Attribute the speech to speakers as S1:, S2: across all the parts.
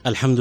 S1: الحمد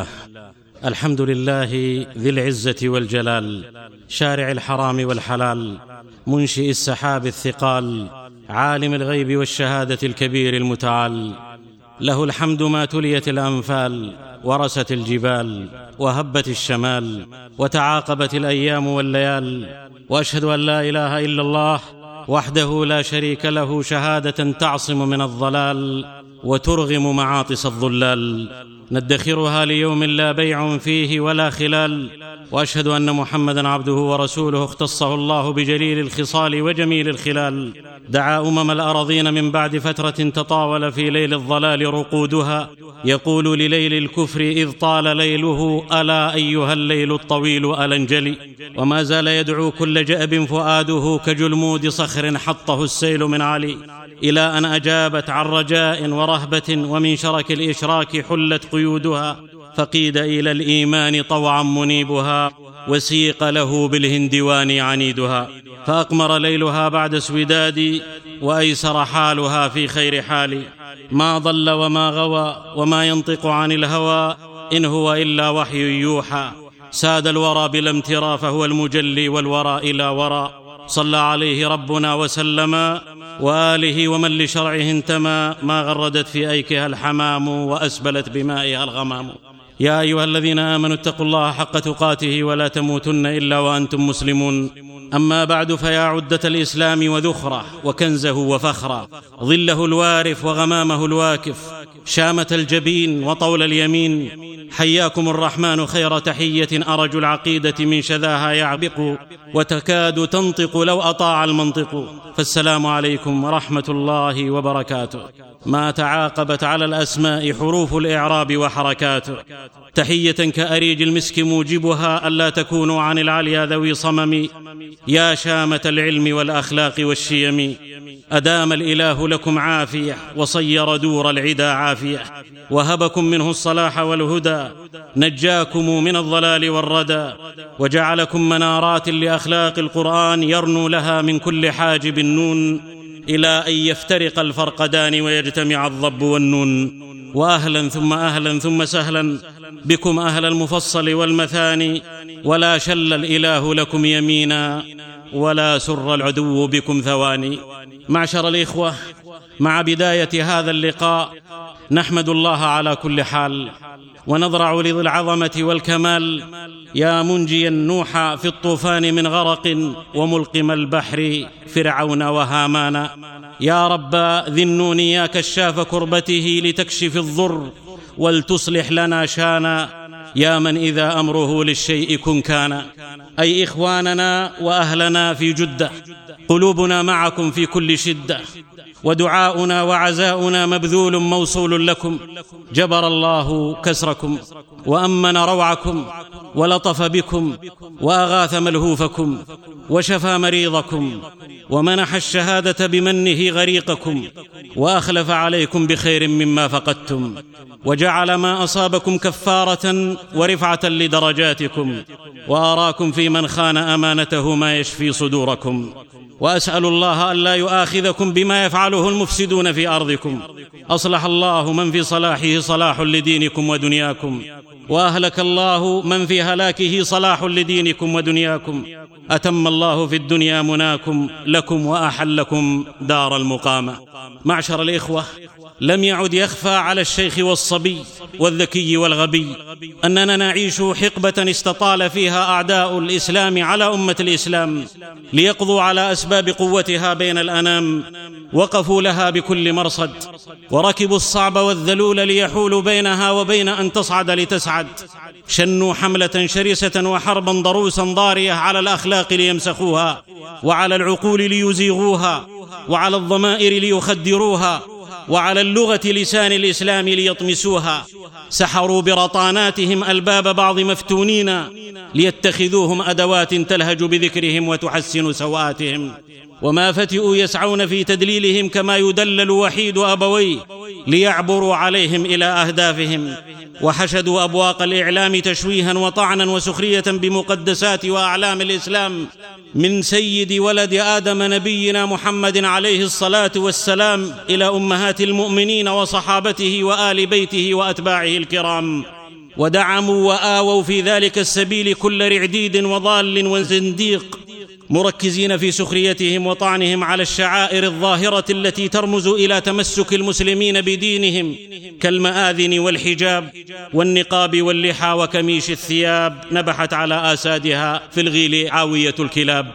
S1: لله ذي العزة والجلال، شارع الحرام والحلال، منشئ السحاب الثقال، عالم الغيب والشهادة الكبير المتعال. له الحمد ما تليت الأنفال، ورست الجبال، وهبت الشمال، وتعاقبت الأيام والليال. وأشهد أن لا إله إلا الله وحده لا شريك له، شهادة تعصم من الضلال وترغم معاطس الضلال، ندخرها ليوم لا بيع فيه ولا خلال. وأشهد أن محمدًا عبده ورسوله، اختصه الله بجليل الخصال وجميل الخلال، دعا الأراضين من بعد فترة تطاول في ليل الضلال رقودها، يقول لليل الكفر إذ طال ليله: ألا أيها الليل الطويل ألا انجلي. وما زال يدعو كل جأب فؤاده كجلمود صخر حطه السيل من علي، إلى أن أجابت عن رجاء ورهبة، ومن شرك الإشراك حلت قيودها، فقيد إلى الإيمان طوعا منيبها، وسيق له بالهندوان عنيدها. فأقمر ليلها بعد اسوداد، وأيسر حالها في خير حال، ما ضل وما غوى وما ينطق عن الهوى، إن هو إلا وحي يوحى. ساد الورى بلا امترى، فهو المجلي والورى إلى وراء. صلى عليه ربنا وسلم، وآله ومن لشرعه انتمى، ما غردت في أيكها الحمام، وأسبلت بمائها الغمام. يا أيها الذين آمنوا اتقوا الله حق تقاته، ولا تموتن إلا وأنتم مسلمون. أما بعد، فيا عدة الإسلام وذخرة وكنزه وفخرة، ظله الوارف وغمامه الواكف، شامة الجبين وطول اليمين، حياكم الرحمن خير تحية، أرج العقيدة من شذاها يعبق، وتكاد تنطق لو أطاع المنطق. فالسلام عليكم ورحمة الله وبركاته. ما تعاقبت على الأسماء حروف الإعراب وحركاته، تحية كأريج المسك موجبها، ألا تكونوا عن العليا ذوي صمم. يا شامة العلم والأخلاق والشيم، أدام الإله لكم عافية، وصير دور العدا عافية، وهبكم منه الصلاح والهدى، نجاكم من الضلال والردى، وجعلكم منارات لأخلاق القرآن، يرنو لها من كل حاجب النون، إلى أن يفترق الفرقدان ويجتمع الضب والنون. وأهلا ثم أهلا ثم سهلا بكم أهل المفصل والمثاني، ولا شل الإله لكم يمينا، ولا سر العدو بكم ثواني. معشر الإخوة، مع بداية هذا اللقاء نحمد الله على كل حال، ونضرع لذي العظمة والكمال، يا منجيا نوح في الطوفان من غرق، وملقم البحر فرعون وهامان، يا رب ذي النون يا كشاف كربته، لتكشف الضر ولتصلح لنا شانا، يا من إذا أمره للشيء كن كان. أي إخواننا وأهلنا في جدة، قلوبنا معكم في كل شدة، ودعاؤنا وعزاؤنا مبذول موصول لكم. جبر الله كسركم، وأمن روعكم، ولطف بكم، وأغاث ملهوفكم، وشفى مريضكم، ومنح الشهادة بمنه غريقكم، وأخلف عليكم بخير مما فقدتم، وجعل ما أصابكم كفارة ورفعة لدرجاتكم، وأراكم في من خان أمانته ما يشفي صدوركم. وأسأل الله ألا يؤاخذكم بما يفعله المفسدون في أرضكم. أصلح الله من في صلاحه صلاح لدينكم ودنياكم، وأهلك الله من في هلاكه صلاح لدينكم ودنياكم. أتم الله في الدنيا مناكم لكم، وأحلكم دار المقامة. معشر الإخوة، لم يعد يخفى على الشيخ والصبي والذكي والغبي أننا نعيش حقبة استطال فيها أعداء الإسلام على أمة الإسلام ليقضوا على أسباب قوتها بين الأنام. وقفوا لها بكل مرصد، وركبوا الصعب والذلول ليحولوا بينها وبين أن تصعد لتسعد. شنوا حملة شرسة وحربا ضروسا ضارية على الأخلاق ليمسخوها، وعلى العقول ليزيغوها، وعلى الضمائر ليخدروها، وعلى اللغة لسان الإسلام ليطمسوها. سحروا برطاناتهم ألباب بعض مفتونين، ليتخذوهم أدوات تلهج بذكرهم وتحسن سوآتهم. وما فتئوا يسعون في تدليلهم كما يدلل وحيد أبويه، ليعبروا عليهم إلى أهدافهم. وحشدوا أبواق الإعلام تشويها وطعنا وسخرية بمقدسات وأعلام الإسلام، من سيد ولد آدم نبينا محمد عليه الصلاة والسلام إلى أمهات المؤمنين وصحابته وآل بيته وأتباعه الكرام. ودعموا وآووا في ذلك السبيل كل رعديد وضال وزنديق، مركزين في سخريتهم وطعنهم على الشعائر الظاهرة التي ترمز إلى تمسك المسلمين بدينهم، كالمآذن والحجاب والنقاب واللحى وكميش الثياب، نبحت على آسادها في الغيل عاوية الكلاب.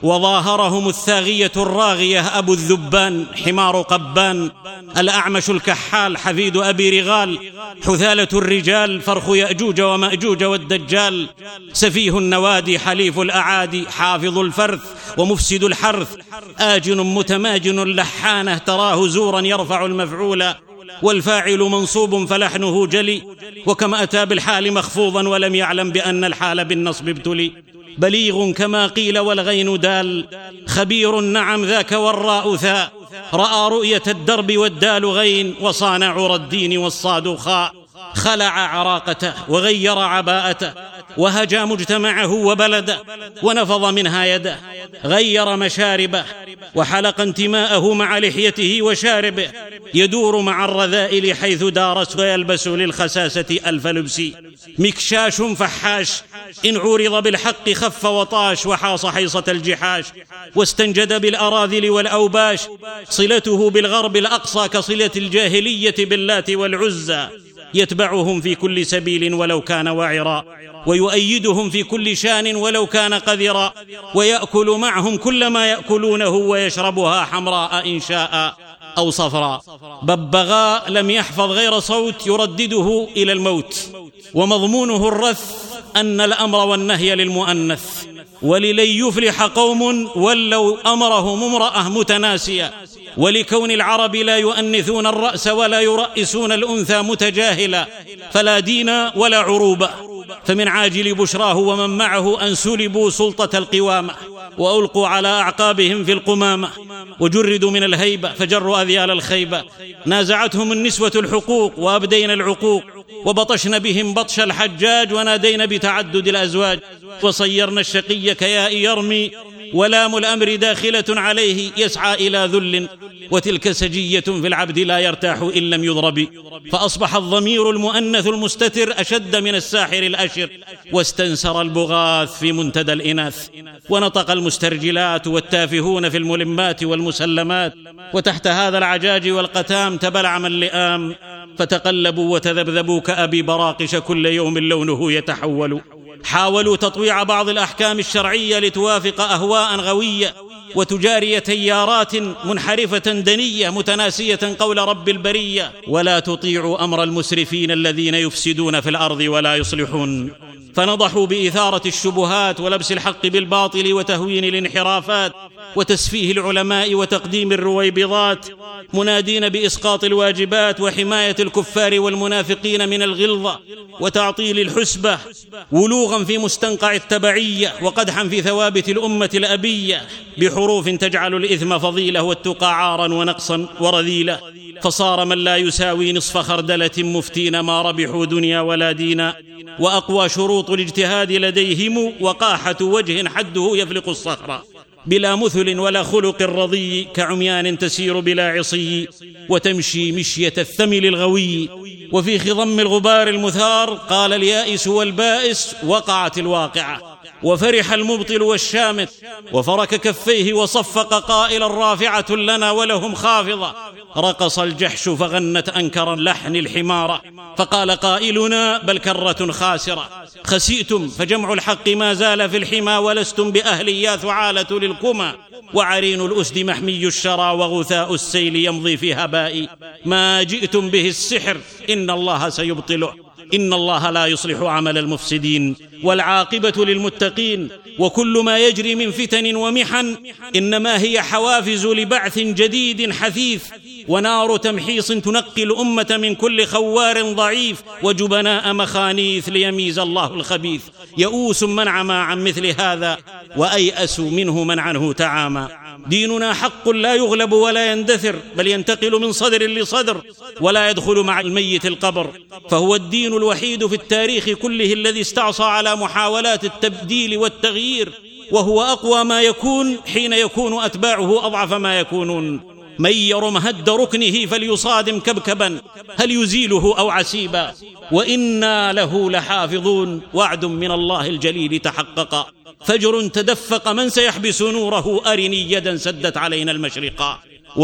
S1: وظاهرهم الثاغية الراغية أبو الذبان حمار قبان، الأعمش الكحال حفيد أبي رغال، حثالة الرجال فرخ يأجوج ومأجوج والدجال، سفيه النوادي حليف الأعادي، حافظ الفرث ومفسد الحرث، آجن متماجن لحانه تراه زورا يرفع المفعول، والفاعل منصوب فلحنه جلي، وكما أتى بالحال مخفوضا ولم يعلم بأن الحال بالنصب ابتلي. بليغ كما قيل والغين دال، خبير نعم ذاك والراء ثاء، رأى رؤية الدرب والدال غين، وصان عرى الدين والصاد خاء، خلع عراقته وغير عباءته، وهجى مجتمعه وبلده، ونفض منها يده، غير مشاربه، وحلق انتماءه مع لحيته وشاربه، يدور مع الرذائل حيث دارس، ويلبس للخساسة ألف لبس، مكشاش فحاش، إن عورض بالحق خف وطاش، وحاص حيصة الجحاش، واستنجد بالأراذل والأوباش، صلته بالغرب الأقصى كصلة الجاهلية باللات والعزى، يتبعهم في كل سبيل ولو كان وعرا، ويؤيدهم في كل شان ولو كان قذرا، ويأكل معهم كل ما يأكلونه، ويشربها حمراء إن شاء أو صفراء. ببغاء لم يحفظ غير صوت يردده إلى الموت، ومضمونه الرث أن الأمر والنهي للمؤنث، وللن يفلح قوم ولوا أمرهم امرأة متناسية، ولكون العرب لا يؤنثون الرأس ولا يرأسون الأنثى متجاهلا، فلا دين ولا عروبة، فمن عاجل بشراه ومن معه أن سلبوا سلطة القوامة، وألقوا على أعقابهم في القمامة، وجردوا من الهيبة فجروا أذيال الخيبة، نازعتهم النسوة الحقوق وأبدين العقوق، وبطشن بهم بطش الحجاج، ونادين بتعدد الأزواج، وصيرنا الشقي كياء يرمي، ولام الأمر داخلة عليه يسعى إلى ذل، وتلك سجية في العبد لا يرتاح إن لم يضرب، فأصبح الضمير المؤنث المستتر أشد من الساحر الأشر، واستنسر البغاث في منتدى الإناث، ونطق المسترجلات والتافهون في الملمات والمسلمات، وتحت هذا العجاج والقتام تبلعم اللئام، فتقلبوا وتذبذبوا كأبي براقش كل يوم لونه يتحول. حاولوا تطويع بعض الأحكام الشرعية لتوافق أهواء غوية، وتجاري تيارات منحرفة دنية متناسية قول رب البرية، ولا تطيعوا أمر المسرفين الذين يفسدون في الأرض ولا يصلحون. فنضحوا بإثارة الشبهات ولبس الحق بالباطل وتهوين الانحرافات وتسفيه العلماء وتقديم الرويبضات، منادين بإسقاط الواجبات وحماية الكفار والمنافقين من الغلظة وتعطيل الحسبة، ولوغا في مستنقع التبعية وقدحا في ثوابت الأمة الأبية، بحروف تجعل الإثم فضيلة والتقى عارا ونقصا ورذيلة، فصار من لا يساوي نصف خردلة مفتين ما ربحوا دنيا ولا دينا، وأقوى شروط الاجتهاد لديهم وقاحة وجه حده يفلق الصخرة، بلا مثل ولا خلق رضي، كعميان تسير بلا عصي، وتمشي مشية الثمل الغوي. وفي خضم الغبار المثار قال اليائس والبائس وقعت الواقعة، وفرح المبطل والشامت، وفرك كفيه وصفق قائلا رافعة لنا ولهم خافضة، رقص الجحش فغنت أنكرا لحن الحمارة، فقال قائلنا بل كرة خاسرة، خسئتم فجمع الحق ما زال في الحمى، ولستم بأهل يا ثعالة للكمى، وعرين الأسد محمي الشرى، وغثاء السيل يمضي في هباء، ما جئتم به السحر إن الله سيبطله، إن الله لا يصلح عمل المفسدين، والعاقبة للمتقين. وكل ما يجري من فتن ومحن إنما هي حوافز لبعث جديد حثيث، ونار تمحيص تنقي الأمة من كل خوار ضعيف وجبناء مخانيث، ليميز الله الخبيث. يئوس من عمى عن مثل هذا، وأيأس منه من عنه تعامى. ديننا حق لا يغلب ولا يندثر، بل ينتقل من صدر لصدر ولا يدخل مع الميت القبر، فهو الدين الوحيد في التاريخ كله الذي استعصى على محاولات التبديل والتغيير، وهو أقوى ما يكون حين يكون أتباعه أضعف ما يكونون. من يرم هد ركنه فليصادم كبكبا هل يزيله أو عسيبا وإنا له لحافظون. وعد من الله الجليل تحقق، فجر تدفق، من سيحبس نوره؟ أرني يدا سدت علينا المشرقا.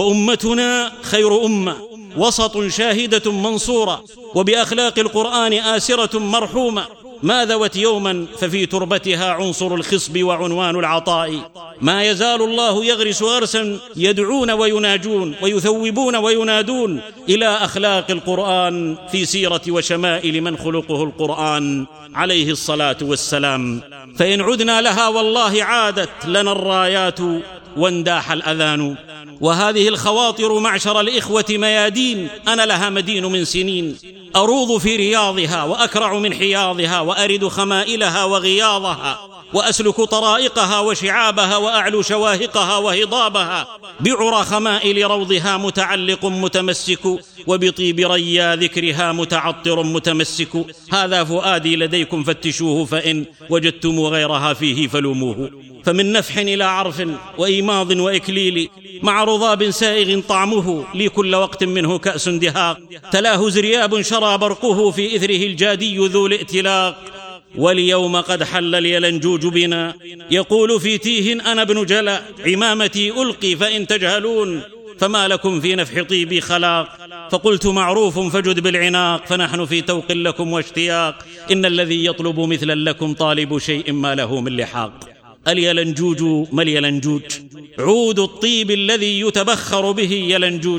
S1: وأمتنا خير أمة، وسط شاهدة منصورة، وبأخلاق القرآن آسرة مرحومة. ما ذوت يوما ففي تربتها عنصر الخصب وعنوان العطاء. ما يزال الله يغرس غرسا يدعون ويناجون ويثوبون وينادون إلى أخلاق القرآن في سيرة وشمائل من خلقه القرآن عليه الصلاة والسلام. فإن عدنا لها والله عادت لنا الرايات وانداح الأذان. وهذه الخواطر معشر الإخوة ميادين أنا لها مدين من سنين، أروض في رياضها وأكرع من حياضها، وأرد خمائلها وغياضها، وأسلك طرائقها وشعابها، وأعلو شواهقها وهضابها. بعرى خمائل روضها متعلق متمسك، وبطيب ريا ذكرها متعطر متمسك. هذا فؤادي لديكم فتشوه، فإن وجدتم غيرها فيه فلوموه. فمن نفح إلى عرف وإيماض وإكليل، مع رضاب سائغ طعمه، لي كل وقت منه كأس دهاق. تلاه زرياب شرى برقه، في إثره الجادي ذو الائتلاق. واليوم قد حل اليلنجوج بنا، يقول في تيه أنا ابن جلا، عمامتي ألقي فإن تجهلون، فما لكم في نفح طيبي خلاق. فقلت معروف فجد بالعناق، فنحن في توق لكم واشتياق. إن الذي يطلب مثلا لكم طالب شيء ما له من لحاق. اليلنجوج ما اليلنجوج؟ عود الطيب الذي يتبخر به يلنجوج،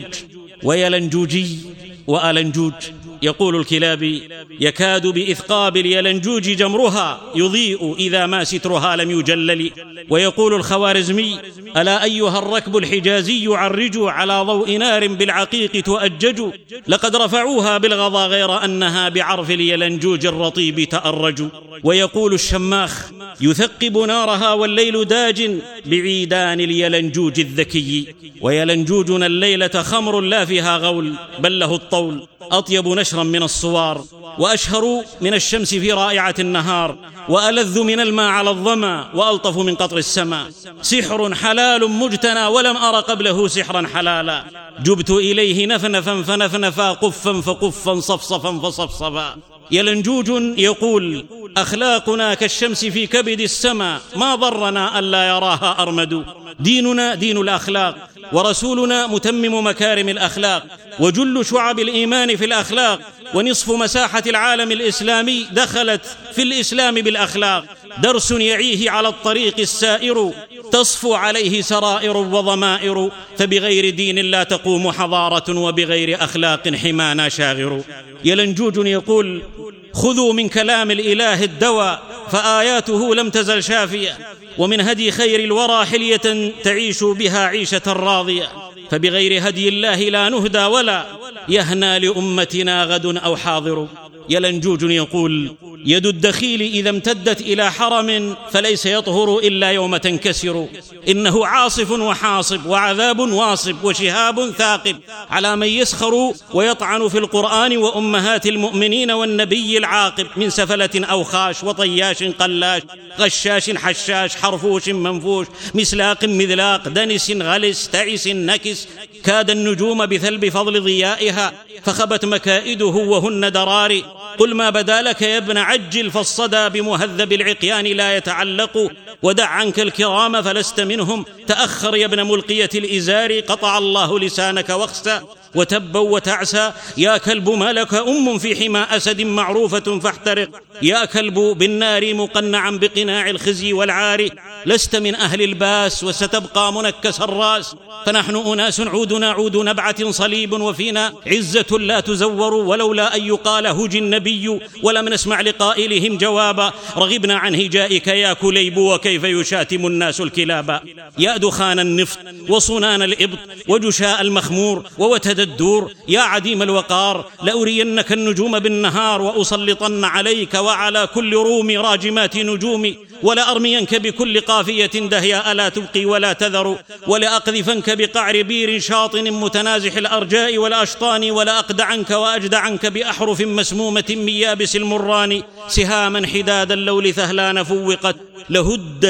S1: ويلنجوجي وألنجوج. يقول الكلابي يكاد بإثقاب اليلنجوج جمرها، يضيء إذا ما سترها لم يجلل. ويقول الخوارزمي ألا أيها الركب الحجازي عرجوا، على ضوء نار بالعقيق تؤجج. لقد رفعوها بالغضا غير أنها بعرف اليلنجوج الرطيب تأرج. ويقول الشماخ يثقب نارها والليل داج، بعيدان اليلنجوج الذكي. ويلنجوجنا الليلة خمر لا فيها غول، بل له الطول، أطيب نشرا من الصوار، وأشهر من الشمس في رائعة النهار، وألذ من الماء على الظما، وألطف من قطر السماء. سحر حلال مجتنى، ولم أر قبله سحرا حلالا. جبت إليه نفنفا فنفنفا، قفا فقفا، صفصفا فصفصفا. يلنجوج يقول أخلاقنا كالشمس في كبد السماء، ما ضرنا ألا يراها أرمد. ديننا دين الأخلاق، ورسولنا متمم مكارم الأخلاق، وجل شعب الإيمان في الأخلاق. ونصف مساحة العالم الإسلامي دخلت في الإسلام بالأخلاق. درس يعيه على الطريق السائر، تصفو عليه سرائر وضمائر. فبغير دين لا تقوم حضارة، وبغير أخلاق حمانا شاغر. يلنجوج يقول خذوا من كلام الإله الدواء، فآياته لم تزل شافية، ومن هدي خير الورى حلية تعيش بها عيشة راضية. فبغير هدي الله لا نهدى، ولا يهنى لأمتنا غد أو حاضر. يلنجوج يقول يد الدخيل إذا امتدت إلى حرم، فليس يطهر إلا يوم تنكسر. إنه عاصف وحاصب، وعذاب واصب، وشهاب ثاقب، على من يسخر ويطعن في القرآن وأمهات المؤمنين والنبي العاقب، من سفلة أو خاش، وطياش قلاش، غشاش حشاش، حرفوش منفوش، مسلاق مذلاق، دنس غلس، تعس نكس. كاد النجوم بثلب فضل ضيائها، فخبت مكائده وهن دراري. قل ما بدا لك يا ابن عجل، فالصدى بمهذب العقيان لا يتعلق. ودع عنك الكرام فلست منهم، تأخر يا ابن ملقية الإزار، قطع الله لسانك واخسى وتبا وتعسى. يا كلب ما لك أم في حمى أسد معروفة فاحترق، يا كلب بالنار مقنعا بقناع الخزي والعار. لست من أهل الباس وستبقى منكس الراس، فنحن أناس عودنا عود نبعة صليب، وفينا عزة لا تزور. ولولا أن يقال هج النبي، ولم نسمع لقائلهم جوابا، رغبنا عن هجائك يا كليب، وكيف يشاتم الناس الكلابا. يا دخان النفط وصنان الإبط، وجشاء المخمور، ووتد الدور، يا عديم الوقار، لأرينك النجوم بالنهار، وأسلطن عليك وعلى كل روم راجمات نجوم. ولأرمينك بكل قافية دهيا ألا تبقي ولا تذر، ولأقذفنك بقعر بير شاطن متنازح الأرجاء والأشطان، ولأقدعنك وأجدعنك بأحرف مسمومة من يابس المران. سهاما حدادا لو لثهلان فوقت، لهدت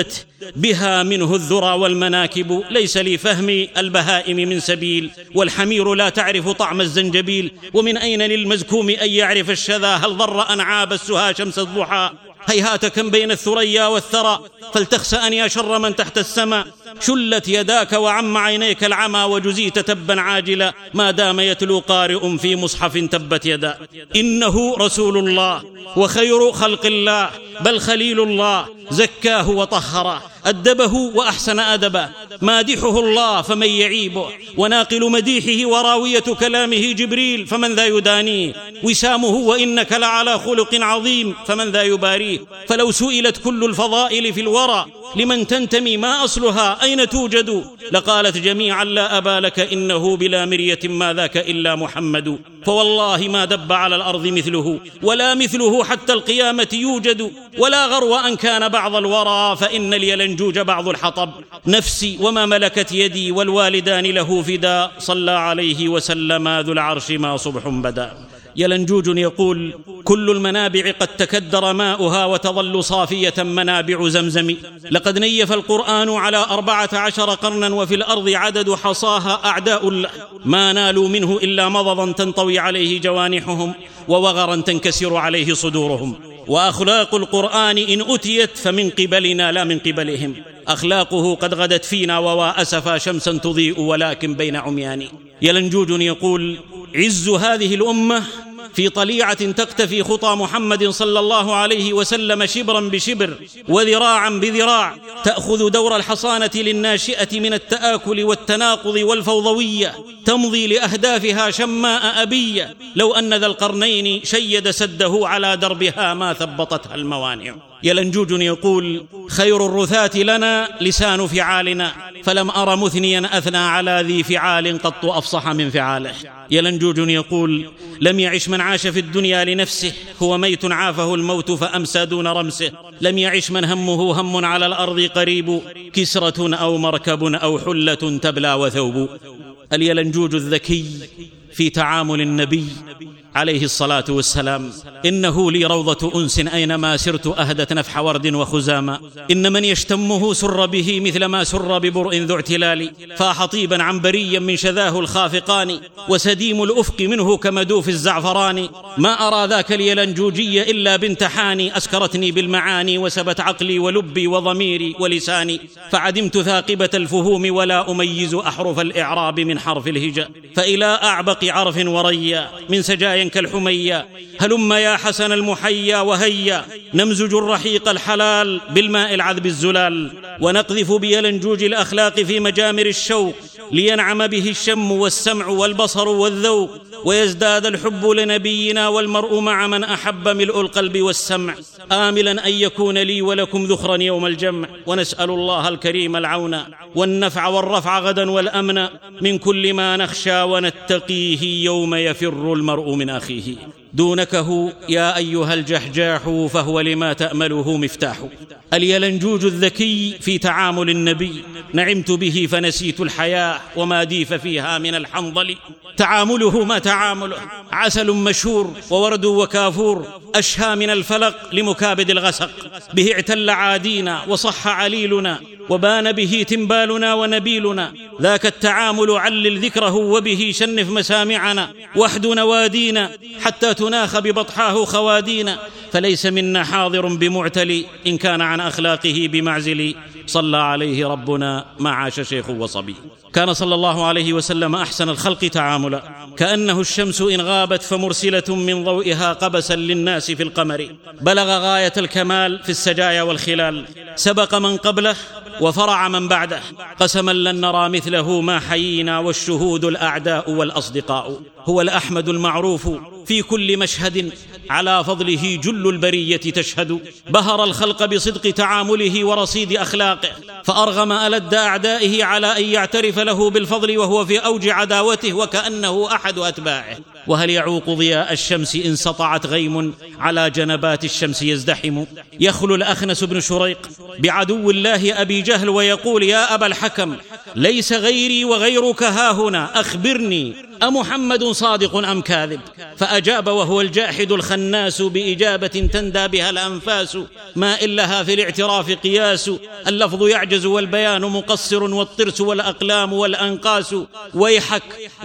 S1: بها منه الذرى والمناكب. ليس لي فهم البهائم من سبيل، والحمير لا تعرف طعم الزنجبيل. ومن أين للمزكوم أن يعرف الشذا؟ هل ضر أن عاب السهى شمس الضحى؟ هيهات كم بين الثريا والثرى، فلتخسأن يا شر من تحت السماء. شلت يداك وعم عينيك العمى، وجزيت تبا عاجلا ما دام يتلو قارئ في مصحف تبت يدا. إنه رسول الله وخير خلق الله، بل خليل الله، زكاه وطهره، أدبه وأحسن أدبه. مادحه الله فمن يعيبه، وناقل مديحه وراوية كلامه جبريل فمن ذا يدانيه. وسامه وإنك لعلى خلق عظيم فمن ذا يباريه. فلو سئلت كل الفضائل في الورى لمن تنتمي ما أصلها أين توجد، لقالت جميعا لا أبا لك إنه بلا مرية ما ذاك إلا محمد. فوالله ما دب على الأرض مثله، ولا مثله حتى القيامة يوجد. ولا غرو أن كان بعض الورى، فإن اليلنجوج بعض الحطب. نفسي وما ملكت يدي والوالدان له فدا، صلى عليه وسلم ذو العرش ما صبح بدا. يلنجوج يقول: كل المنابع قد تكدر ماؤها، وتظل صافية منابع زمزم. لقد نيف القرآن على 14 قرنا، وفي الأرض عدد حصاها أعداء له، ما نالوا منه إلا مضضا تنطوي عليه جوانحهم، ووغرا تنكسر عليه صدورهم. وأخلاق القرآن إن أتيت فمن قبلنا لا من قبلهم. أخلاقه قد غدت فينا، ووا أسفا شمسا تضيء ولكن بين عميان. يلنجوج يقول: عز هذه الأمة في طليعة تقتفي خطى محمد صلى الله عليه وسلم، شبرا بشبر وذراعا بذراع، تأخذ دور الحصانة للناشئة من التآكل والتناقض والفوضوية، تمضي لأهدافها شماء أبية. لو أن ذا القرنين شيد سده على دربها ما ثبطتها الموانع. يلنجوج يقول: خير الرثاة لنا لسان فعالنا، فلم أر مثنيا أثنى على ذي فعال قط أفصح من فعاله. يلنجوج يقول: لم يعش من عاش في الدنيا لنفسه، هو ميت عافه الموت فأمسى دون رمسه. لم يعش من همه هم على الأرض قريب، كسرة أو مركب أو حلة تبلى وثوب. اليلنجوج الذكي في تعامل النبي عليه الصلاة والسلام: إنه لي روضة أنس أينما سرت أهدت نفح ورد وخزاما. إن من يشتمه سر به مثل ما سر ببرء ذو اعتلال، فاح طيبا عنبريا من شذاه الخافقان، وسديم الأفق منه كمدوف الزعفران. ما أرى ذاك اليلنجوجي إلا بنت حاني، أسكرتني بالمعاني وسبت عقلي ولبي وضميري ولساني. فعدمت ثاقبة الفهوم ولا أميز أحرف الإعراب من حرف الهجاء. فإلى أعبق عرف وريا من سجايا كالحمية، هلم يا حسن المحيا وهيا، نمزج الرحيق الحلال بالماء العذب الزلال، ونقذف بيلنجوج الأخلاق في مجامر الشوق، لينعم به الشم والسمع والبصر والذوق، ويزداد الحب لنبينا والمرء مع من أحب ملء القلب والسمع. آملا أن يكون لي ولكم ذخرا يوم الجمع، ونسأل الله الكريم العون والنفع والرفع غدا والأمن من كل ما نخشى ونتقيه يوم يفر المرء من أخيه. دونكه يا أيها الجحجاح فهو لما تأمله مفتاح. اليلنجوج الذكي في تعامل النبي: نعمت به فنسيت الحياة وما ديف فيها من الحنظل. تعامله ما تعامله، عسل مشهور وورد وكافور، أشهى من الفلق لمكابد الغسق. به اعتل عادينا وصح عليلنا، وبان به تنبالنا ونبيلنا. ذاك التعامل علل ذكره، وبه شنف مسامعنا، وحد نوادينا حتى تناخ ببطحاه خوادينا. فليس منا حاضر بمعتلي، إن كان عن أخلاقه بمعزل. صلى عليه ربنا ما عاش شيخ وصبي. كان صلى الله عليه وسلم أحسن الخلق تعاملا، كأنه الشمس إن غابت فمرسلة من ضوئها قبسا للناس في القمر. بلغ غاية الكمال في السجايا والخلال، سبق من قبله وفرع من بعده. قسما لن نرى مثله ما حيينا، والشهود الأعداء والأصدقاء. هو الأحمد المعروف في كل مشهد، على فضله جل البرية تشهد. بهر الخلق بصدق تعامله ورصيد أخلاقه، فأرغم ألد أعدائه على أن يعترف له بالفضل وهو في أوج عداوته، وكأنه أحد أتباعه. وهل يعوق ضياء الشمس إن سطعت غيم على جنبات الشمس يزدحم؟ يخلو الأخنس بن شريق بعدو الله أبي جهل ويقول: يا أبا الحكم، ليس غيري وغيرك هاهنا، أخبرني أمحمد صادق أم كاذب؟ فأجاب وهو الجاحد الخناس بإجابة تندى بها الأنفاس، ما إن لها في الاعتراف قياس، اللفظ يعجز والبيان مقصر، والطرس والأقلام والأنقاس. ويحك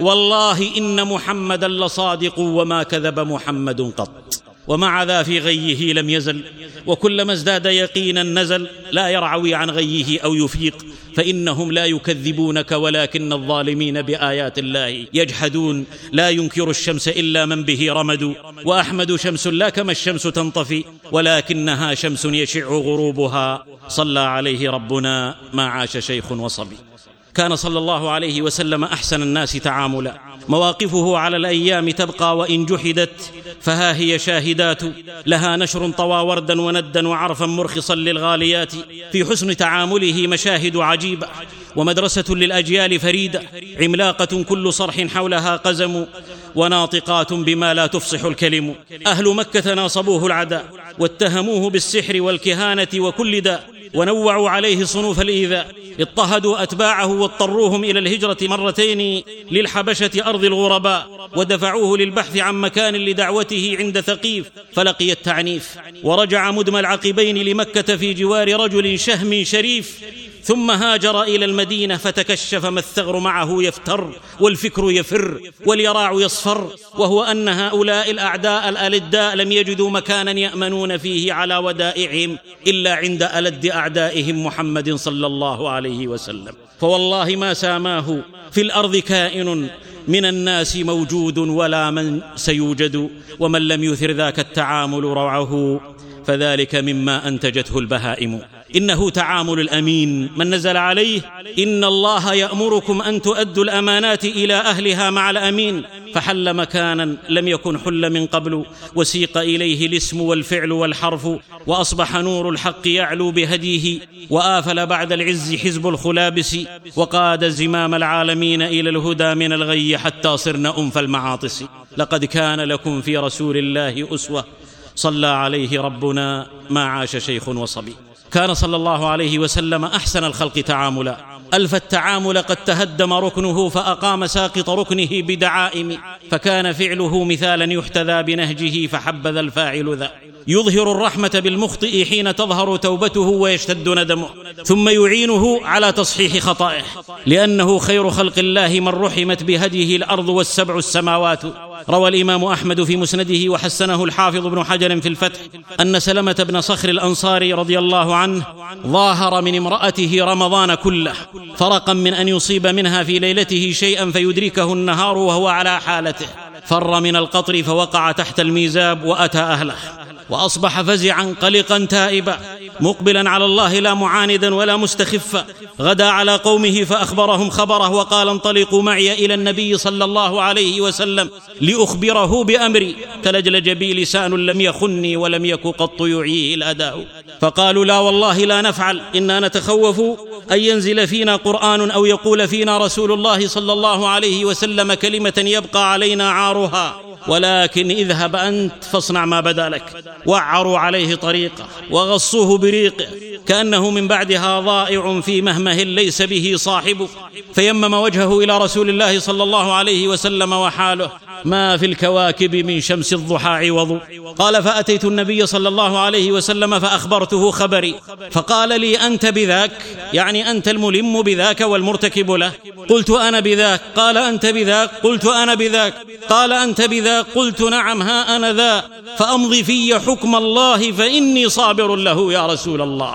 S1: والله إن محمدا لصادق، وما كذب محمد قط. ومع ذا في غيه لم يزل، وكلما ازداد يقينا نزل، لا يرعوي عن غيه أو يفيق، فإنهم لا يكذبونك ولكن الظالمين بآيات الله يجحدون. لا ينكر الشمس إلا من به رمد، وأحمد شمس لا كما الشمس تنطفي، ولكنها شمس يشع غروبها. صلى عليه ربنا ما عاش شيخ وصبي. كان صلى الله عليه وسلم أحسن الناس تعاملا، مواقفه على الأيام تبقى وإن جحدت، فها هي شاهدات لها نشر طوى وردا وندا وعرفا مرخصا للغاليات. في حسن تعامله مشاهد عجيبة، ومدرسة للأجيال فريدة، عملاقة كل صرح حولها قزم، وناطقات بما لا تفصح الكلم. أهل مكة ناصبوه العداء، واتهموه بالسحر والكهانة وكل داء، ونوعوا عليه صنوف الإيذاء. اضطهدوا أتباعه واضطروهم إلى الهجرة مرتين للحبشة أرض الغرباء، ودفعوه للبحث عن مكان لدعوته عند ثقيف، فلقي التعنيف، ورجع مدم العقبين لمكة في جوار رجل شهم شريف، ثم هاجر إلى المدينة، فتكشف ما الثغر معه يفتر، والفكر يفر واليراع يصفر، وهو أن هؤلاء الأعداء الألداء لم يجدوا مكانا يأمنون فيه على ودائعهم إلا عند ألد أعدائهم محمد صلى الله عليه وسلم. فوالله ما ساماه في الأرض كائن من الناس موجود، ولا من سيوجد، ومن لم يثر ذاك التعامل روعه، فذلك مما أنتجته البهائم. إنه تعامل الأمين من نزل عليه: إن الله يأمركم أن تؤدوا الأمانات إلى أهلها مع الأمين، فحل مكانا لم يكن حل من قبل، وسيق إليه الاسم والفعل والحرف، وأصبح نور الحق يعلو بهديه، وآفل بعد العز حزب الخلابس، وقاد زمام العالمين إلى الهدى من الغي، حتى صرنا أنف المعاطس. لقد كان لكم في رسول الله أسوة، صلى عليه ربنا ما عاش شيخ وصبي. كان صلى الله عليه وسلم أحسن الخلق تعاملا، ألف التعامل قد تهدم ركنه، فأقام ساقط ركنه بدعائم، فكان فعله مثالا يحتذى بنهجه، فحبذا الفاعل ذا. يظهر الرحمة بالمخطئ حين تظهر توبته ويشتد ندمه، ثم يعينه على تصحيح خطائه، لأنه خير خلق الله من رحمت بهديه الأرض والسبع السماوات. روى الإمام أحمد في مسنده وحسنه الحافظ ابن حجر في الفتح أن سلمة بن صخر الأنصاري رضي الله عنه ظاهر من امرأته رمضان كله، فرقا من أن يصيب منها في ليلته شيئا فيدركه النهار وهو على حالته، فر من القطر فوقع تحت الميزاب وأتى أهله، وأصبح فزعا قلقا تائبا مقبلا على الله لا معاندا ولا مستخفا. غدا على قومه فأخبرهم خبره، وقال: انطلقوا معي إلى النبي صلى الله عليه وسلم لأخبره بأمري. تلجلج بي لسان لم يخني ولم يك قط يعيه الأداء. فقالوا: لا والله لا نفعل، إنا نتخوف أن ينزل فينا قرآن أو يقول فينا رسول الله صلى الله عليه وسلم كلمة يبقى علينا عارها، ولكن اذهب أنت فاصنع ما بدا لك. وعروا عليه طريقه وغصوه بريقه، كأنه من بعدها ضائع في مهمه ليس به صاحبه، فيمم وجهه إلى رسول الله صلى الله عليه وسلم، وحاله ما في الكواكب من شمس الضحى عوض. قال: فأتيت النبي صلى الله عليه وسلم فأخبرته خبري، فقال لي: أنت بذاك؟ يعني أنت الملم بذاك والمرتكب له؟ قلت: أنا بذاك. قال: أنت بذاك؟ قلت: أنا بذاك. قال: أنت بذاك؟ قلت: نعم ها أنا ذا، فأمضي في حكم الله فإني صابر له يا رسول الله.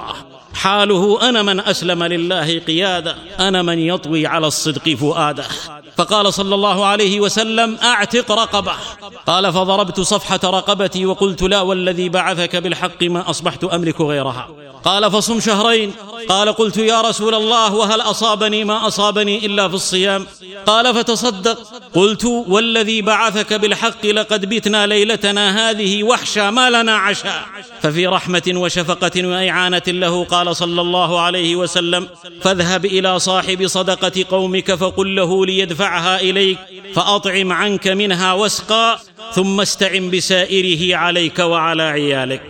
S1: حاله: أنا من أسلم لله قيادا، أنا من يطوي على الصدق فؤاده. فقال صلى الله عليه وسلم: أعتق رقبة. قال: فضربت صفحة رقبتي وقلت: لا والذي بعثك بالحق ما أصبحت أملك غيرها. قال: فصم شهرين. قال: قلت: يا رسول الله وهل أصابني ما أصابني إلا في الصيام؟ قال: فتصدق. قلت: والذي بعثك بالحق لقد بتنا ليلتنا هذه وحشا ما لنا عشاء. ففي رحمة وشفقة وإعانة له قال صلى الله عليه وسلم: فاذهب إلى صاحب صدقة قومك فقل له ليدفعها إليك، فأطعم عنك منها واسقى، ثم استعن بسائره عليك وعلى عيالك.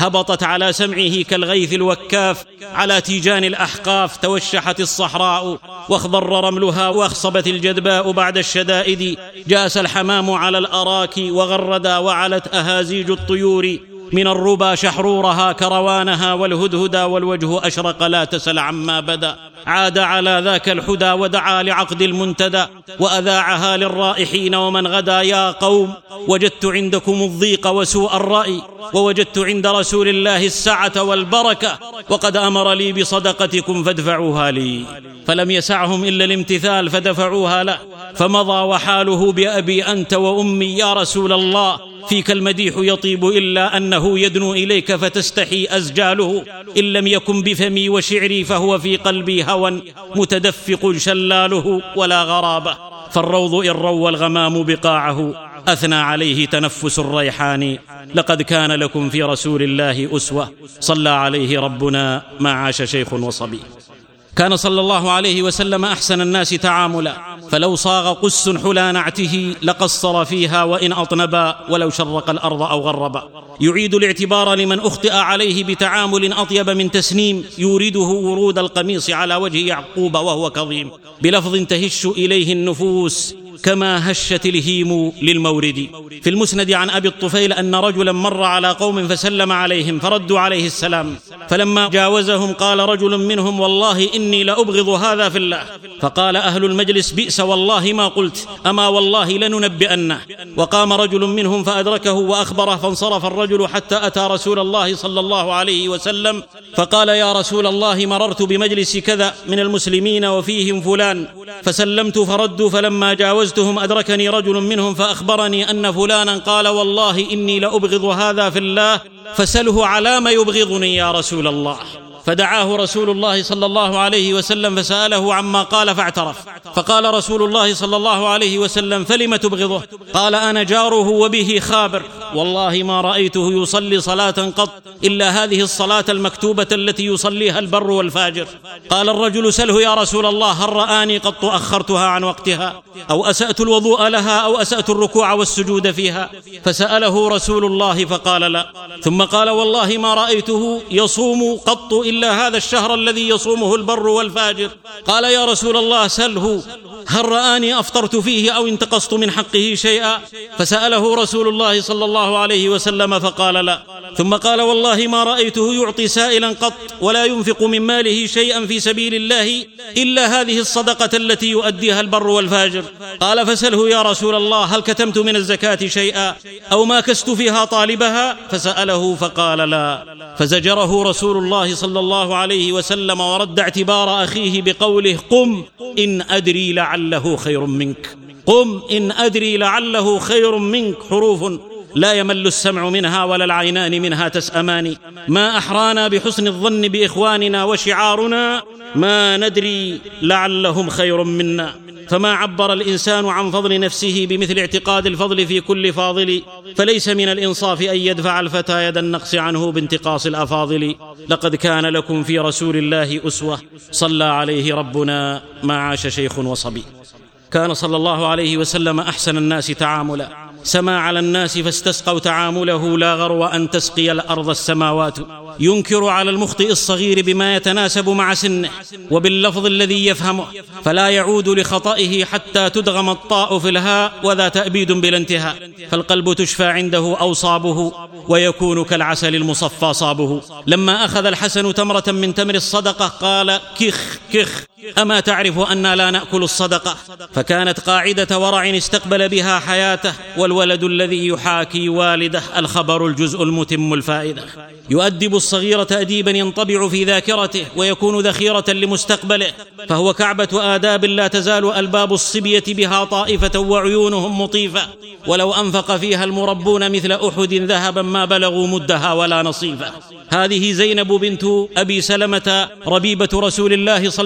S1: هبطت على سمعه كالغيث الوكاف، على تيجان الأحقاف توشحت الصحراء واخضر رملها واخصبت الجدباء بعد الشدائد، جاس الحمام على الأراك وغردا وعلت أهازيج الطيور، من الربا شحرورها كروانها والهدهدا والوجه أشرق لا تسل عما بدا، عاد على ذاك الحدى ودعا لعقد المنتدى وأذاعها للرائحين ومن غدا. يا قوم وجدت عندكم الضيق وسوء الرأي، ووجدت عند رسول الله السعة والبركة، وقد أمر لي بصدقتكم فادفعوها لي. فلم يسعهم إلا الامتثال فدفعوها له، فمضى وحاله بأبي أنت وأمي يا رسول الله، فيك المديح يطيب إلا أنه يدنو إليك فتستحي أزجاله، إن لم يكن بفمي وشعري فهو في قلبي هوى متدفق شلاله ولا غرابة، فالروض إن روى الغمام بقاعه أثنى عليه تنفس الريحان، لقد كان لكم في رسول الله أسوة، صلى عليه ربنا ما عاش شيخ وصبي. كان صلى الله عليه وسلم أحسن الناس تعاملا، فلو صاغ قس حلى نعته لقصر فيها وإن أطنبا ولو شرق الأرض أو غربا. يعيد الاعتبار لمن أخطئ عليه بتعامل أطيب من تسنيم، يورده ورود القميص على وجه يعقوب وهو كظيم، بلفظ تهش إليه النفوس كما هشت الهيم للمورد. في المسند عن أبي الطفيل أن رجلا مر على قوم فسلم عليهم فردوا عليه السلام، فلما جاوزهم قال رجل منهم والله إني لأبغض هذا في الله، فقال أهل المجلس بئس والله ما قلت، أما والله لننبئنه. وقام رجل منهم فأدركه وأخبره، فانصرف الرجل حتى أتى رسول الله صلى الله عليه وسلم فقال يا رسول الله مررت بمجلس كذا من المسلمين وفيهم فلان، فسلمت فردوا، فلما جاوزتهم أدركني رجل منهم فأخبرني أن فلانا قال والله إني لأبغض هذا في الله، فسله على ما يبغضني يا رسول الله. فدعاه رسول الله صلى الله عليه وسلم فسأله عما قال فاعترف، فقال رسول الله صلى الله عليه وسلم فلم تبغضه؟ قال أنا جاره وبه خابر، والله ما رأيته يصلي صلاة قط إلا هذه الصلاة المكتوبة التي يصليها البر والفاجر. قال الرجل سله يا رسول الله هل رآني قط أخرتها عن وقتها أو أسأت الوضوء لها أو أسأت الركوع والسجود فيها؟ فسأله رسول الله فقال لا، ثم قال والله ما رأيته يصوم قط إلا هذا الشهر الذي يصومه البر والفاجر. قال يا رسول الله سله هل رآني أفطرت فيه أو انتقصت من حقه شيئا؟ فسأله رسول الله صلى الله عليه وسلم فقال لا، ثم قال والله ما رأيته يعطي سائلا قط ولا ينفق من ماله شيئا في سبيل الله إلا هذه الصدقة التي يؤديها البر والفاجر. قال فسله يا رسول الله هل كتمت من الزكاة شيئا أو ما كست فيها طالبها؟ فسأله فقال لا، فزجره رسول الله صلى الله عليه وسلم ورد اعتبار أخيه بقوله قم إن أدري لعله خير منك، قم إن أدري لعله خير منك، حروف لا يمل السمع منها ولا العينان منها تسأمان، ما أحرانا بحسن الظن بإخواننا وشعارنا ما ندري لعلهم خير منا. فما عبر الإنسان عن فضل نفسه بمثل اعتقاد الفضل في كل فاضل، فليس من الإنصاف أن يدفع الفتى يد النقص عنه بانتقاص الأفاضل. لقد كان لكم في رسول الله أسوة، صلى عليه ربنا ما عاش شيخ وصبي. كان صلى الله عليه وسلم أحسن الناس تعاملا، سما على الناس فاستسقوا تعامله، لا غرو أن تسقي الأرض السماوات. ينكر على المخطئ الصغير بما يتناسب مع سنه وباللفظ الذي يفهمه، فلا يعود لخطئه حتى تدغم الطاء في الهاء، وذا تأبيد بلا انتهاء. فالقلب تشفى عنده أوصابه ويكون كالعسل المصفى صابه. لما أخذ الحسن تمرة من تمر الصدقة قال كخ كخ أما تعرف أننا لا نأكل الصدقة؟ فكانت قاعدة ورع استقبل بها حياته، والولد الذي يحاكي والده الخبر الجزء المتم الفائدة. يؤدب الصغير تأديبا ينطبع في ذاكرته ويكون ذخيرة لمستقبله، فهو كعبة آداب لا تزال ألباب الصبية بها طائفة وعيونهم مطيفة، ولو أنفق فيها المربون مثل أحد ذهبا ما بلغوا مدها ولا نصيفة. هذه زينب بنت أبي سلمة ربيبة رسول الله صلى الله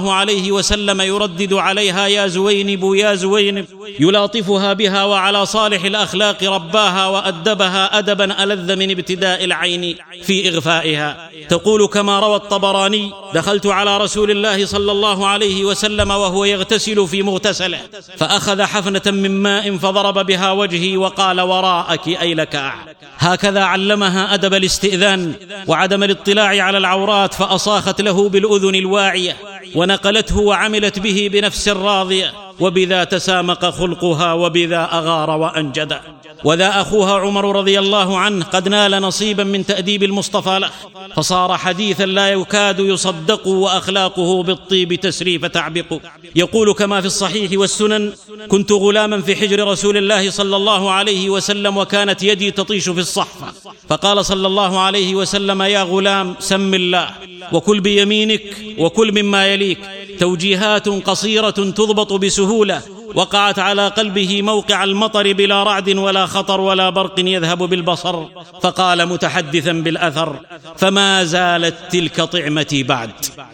S1: الله عليه وسلم يردد عليها: يا زوينب يا زوينب، يلاطفها بها، وعلى صالح الأخلاق رباها وأدبها أدبا ألذ من ابتداء العين في إغفائها. تقول كما روى الطبراني: دخلت على رسول الله صلى الله عليه وسلم وهو يغتسل في مغتسله، فأخذ حفنة من ماء فضرب بها وجهي وقال: وراءك أي لكع. هكذا علمها أدب الاستئذان وعدم الاطلاع على العورات، فأصاخت له بالأذن الواعية ونقلته وعملت به بنفس راضية، وبذا تسامق خلقها وبذا أغار وأنجد. وذا أخوها عمر رضي الله عنه قد نال نصيبا من تأديب المصطفى له، فصار حديثا لا يكاد يصدق، وأخلاقه بالطيب تسري فتعبق. يقول كما في الصحيح والسنن: كنت غلاما في حجر رسول الله صلى الله عليه وسلم، وكانت يدي تطيش في الصحفة، فقال صلى الله عليه وسلم: يا غلام سم الله وكل بيمينك وكل مما يليك. توجيهات قصيرة تضبط بسهولة، وقعت على قلبه موقع المطر بلا رعد ولا خطر ولا برق يذهب بالبصر، فقال متحدثا بالأثر: فما زالت تلك طعمتي بعد،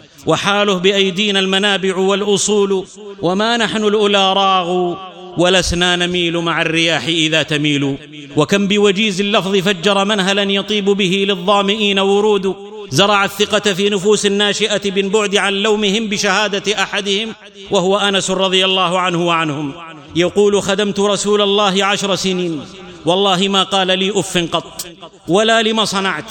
S1: وحاله بأيدينا المنابع والأصول، وما نحن الأولى راغ، ولسنا نميل مع الرياح إذا تميل. وكم بوجيز اللفظ فجر منهلا يطيب به للظامئين ورود، زرع الثقة في نفوس الناشئة بالبعد عن لومهم بشهادة أحدهم وهو أنس رضي الله عنه وعنهم. يقول: خدمت رسول الله 10 سنين، والله ما قال لي أف قط، ولا لما صنعت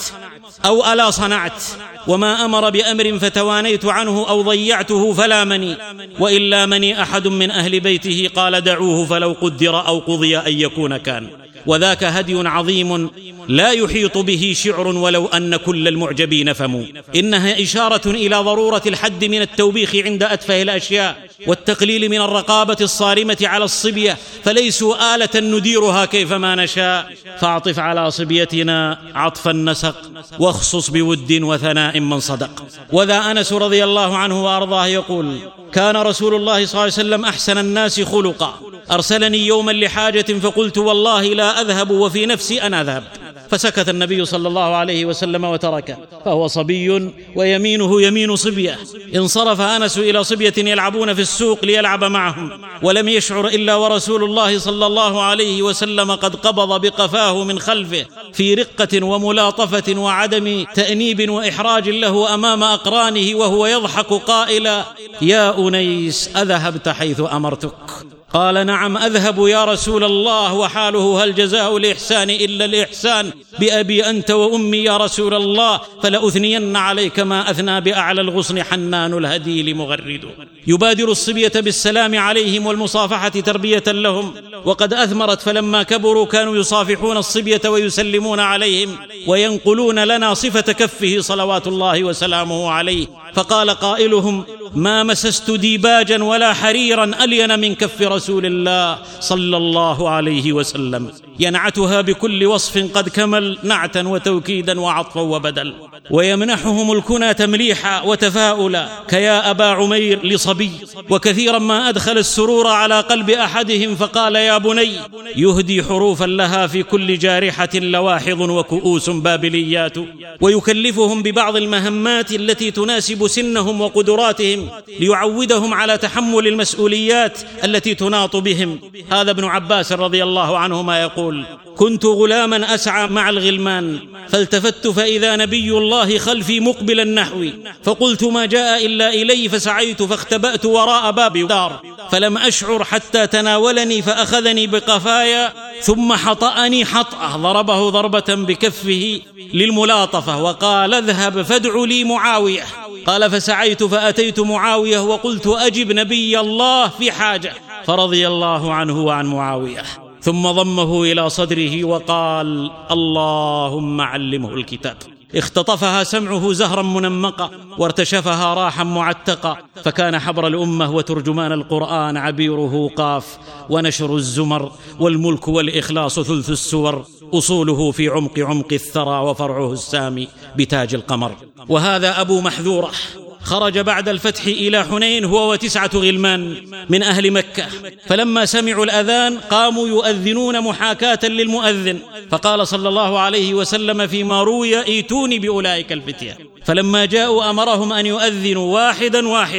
S1: أو ألا صنعت، وما أمر بأمر فتوانيت عنه أو ضيعته فلامني، وإلا مني أحد من أهل بيته قال: دعوه فلو قدر أو قضي أن يكون كان. وذاك هدي عظيم لا يحيط به شعر ولو أن كل المعجبين فموا. إنها إشارة إلى ضرورة الحد من التوبيخ عند أتفه الأشياء، والتقليل من الرقابة الصارمة على الصبية، فليسوا آلة نديرها كيفما نشاء. فاعطف على صبيتنا عطف النسق، واخصص بود وثناء من صدق. وذا أنس رضي الله عنه وأرضاه يقول: كان رسول الله صلى الله عليه وسلم أحسن الناس خلقا، أرسلني يوما لحاجة فقلت: والله لا أذهب وفي نفسي أن أذهب، فسكت النبي صلى الله عليه وسلم وتركه، فهو صبي ويمينه يمين صبية. انصرف أنس إلى صبية يلعبون في السوق ليلعب معهم، ولم يشعر إلا ورسول الله صلى الله عليه وسلم قد قبض بقفاه من خلفه في رقة وملاطفة وعدم تأنيب وإحراج له أمام أقرانه، وهو يضحك قائلا: يا أنيس أذهبت حيث أمرتك؟ قال: نعم أذهب يا رسول الله، وحاله هل جزاء الإحسان إلا الإحسان، بأبي أنت وأمي يا رسول الله، فلأثنين عليك ما أثنى بأعلى الغصن حنان الهديل مغرد. يبادر الصبية بالسلام عليهم والمصافحة تربية لهم، وقد أثمرت، فلما كبروا كانوا يصافحون الصبية ويسلمون عليهم، وينقلون لنا صفة كفه صلوات الله وسلامه عليه. فقال قائلهم: ما مسست ديباجا ولا حريرا ألين من كف رسول الله صلى الله عليه وسلم، ينعتها بكل وصف قد كمل، نعتا وتوكيدا وعطفا وبدل. ويمنحهم الكنى تمليحا وتفاؤلا، كيا أبا عمير لصبي، وكثيرا ما أدخل السرور على قلب أحدهم فقال: يا بني، يهدي حروفا لها في كل جارحة لواحظ وكؤوس بابليات. ويكلفهم ببعض المهمات التي تناسب سنهم وقدراتهم، ليعودهم على تحمل المسؤوليات التي تناط بهم. هذا ابن عباس رضي الله عنهما يقول: كنت غلاما أسعى مع الغلمان، فالتفت فإذا نبي الله خلفي مقبلا نحوي، فقلت: ما جاء إلا إلي، فسعيت فاختبأت وراء باب دار، فلم أشعر حتى تناولني فأخذني بقفايا، ثم حطأني حطأة، ضربه ضربة بكفه للملاطفة، وقال: اذهب فادع لي معاوية. قال: فسعيت فأتيت معاوية وقلت: أجب نبي الله في حاجة، فرضي الله عنه وعن معاوية، ثم ضمه إلى صدره وقال: اللهم علمه الكتاب. اختطفها سمعه زهرا منمقا، وارتشفها راحا معتقا، فكان حبر الأمة وترجمان القرآن، عبيره قاف ونشر الزمر، والملك والإخلاص ثلث السور، أصوله في عمق عمق الثرى، وفرعه السامي بتاج القمر. وهذا أبو محذورة خرج بعد الفتح إلى حنين هو و9 غلمان من أهل مكة، فلما سمعوا الأذان قاموا يؤذنون محاكاة للمؤذن، فقال صلى الله عليه وسلم فيما روي: ائتوني بأولئك الفتية. فلما جاءوا أمرهم أن يؤذنوا واحدا واحدا،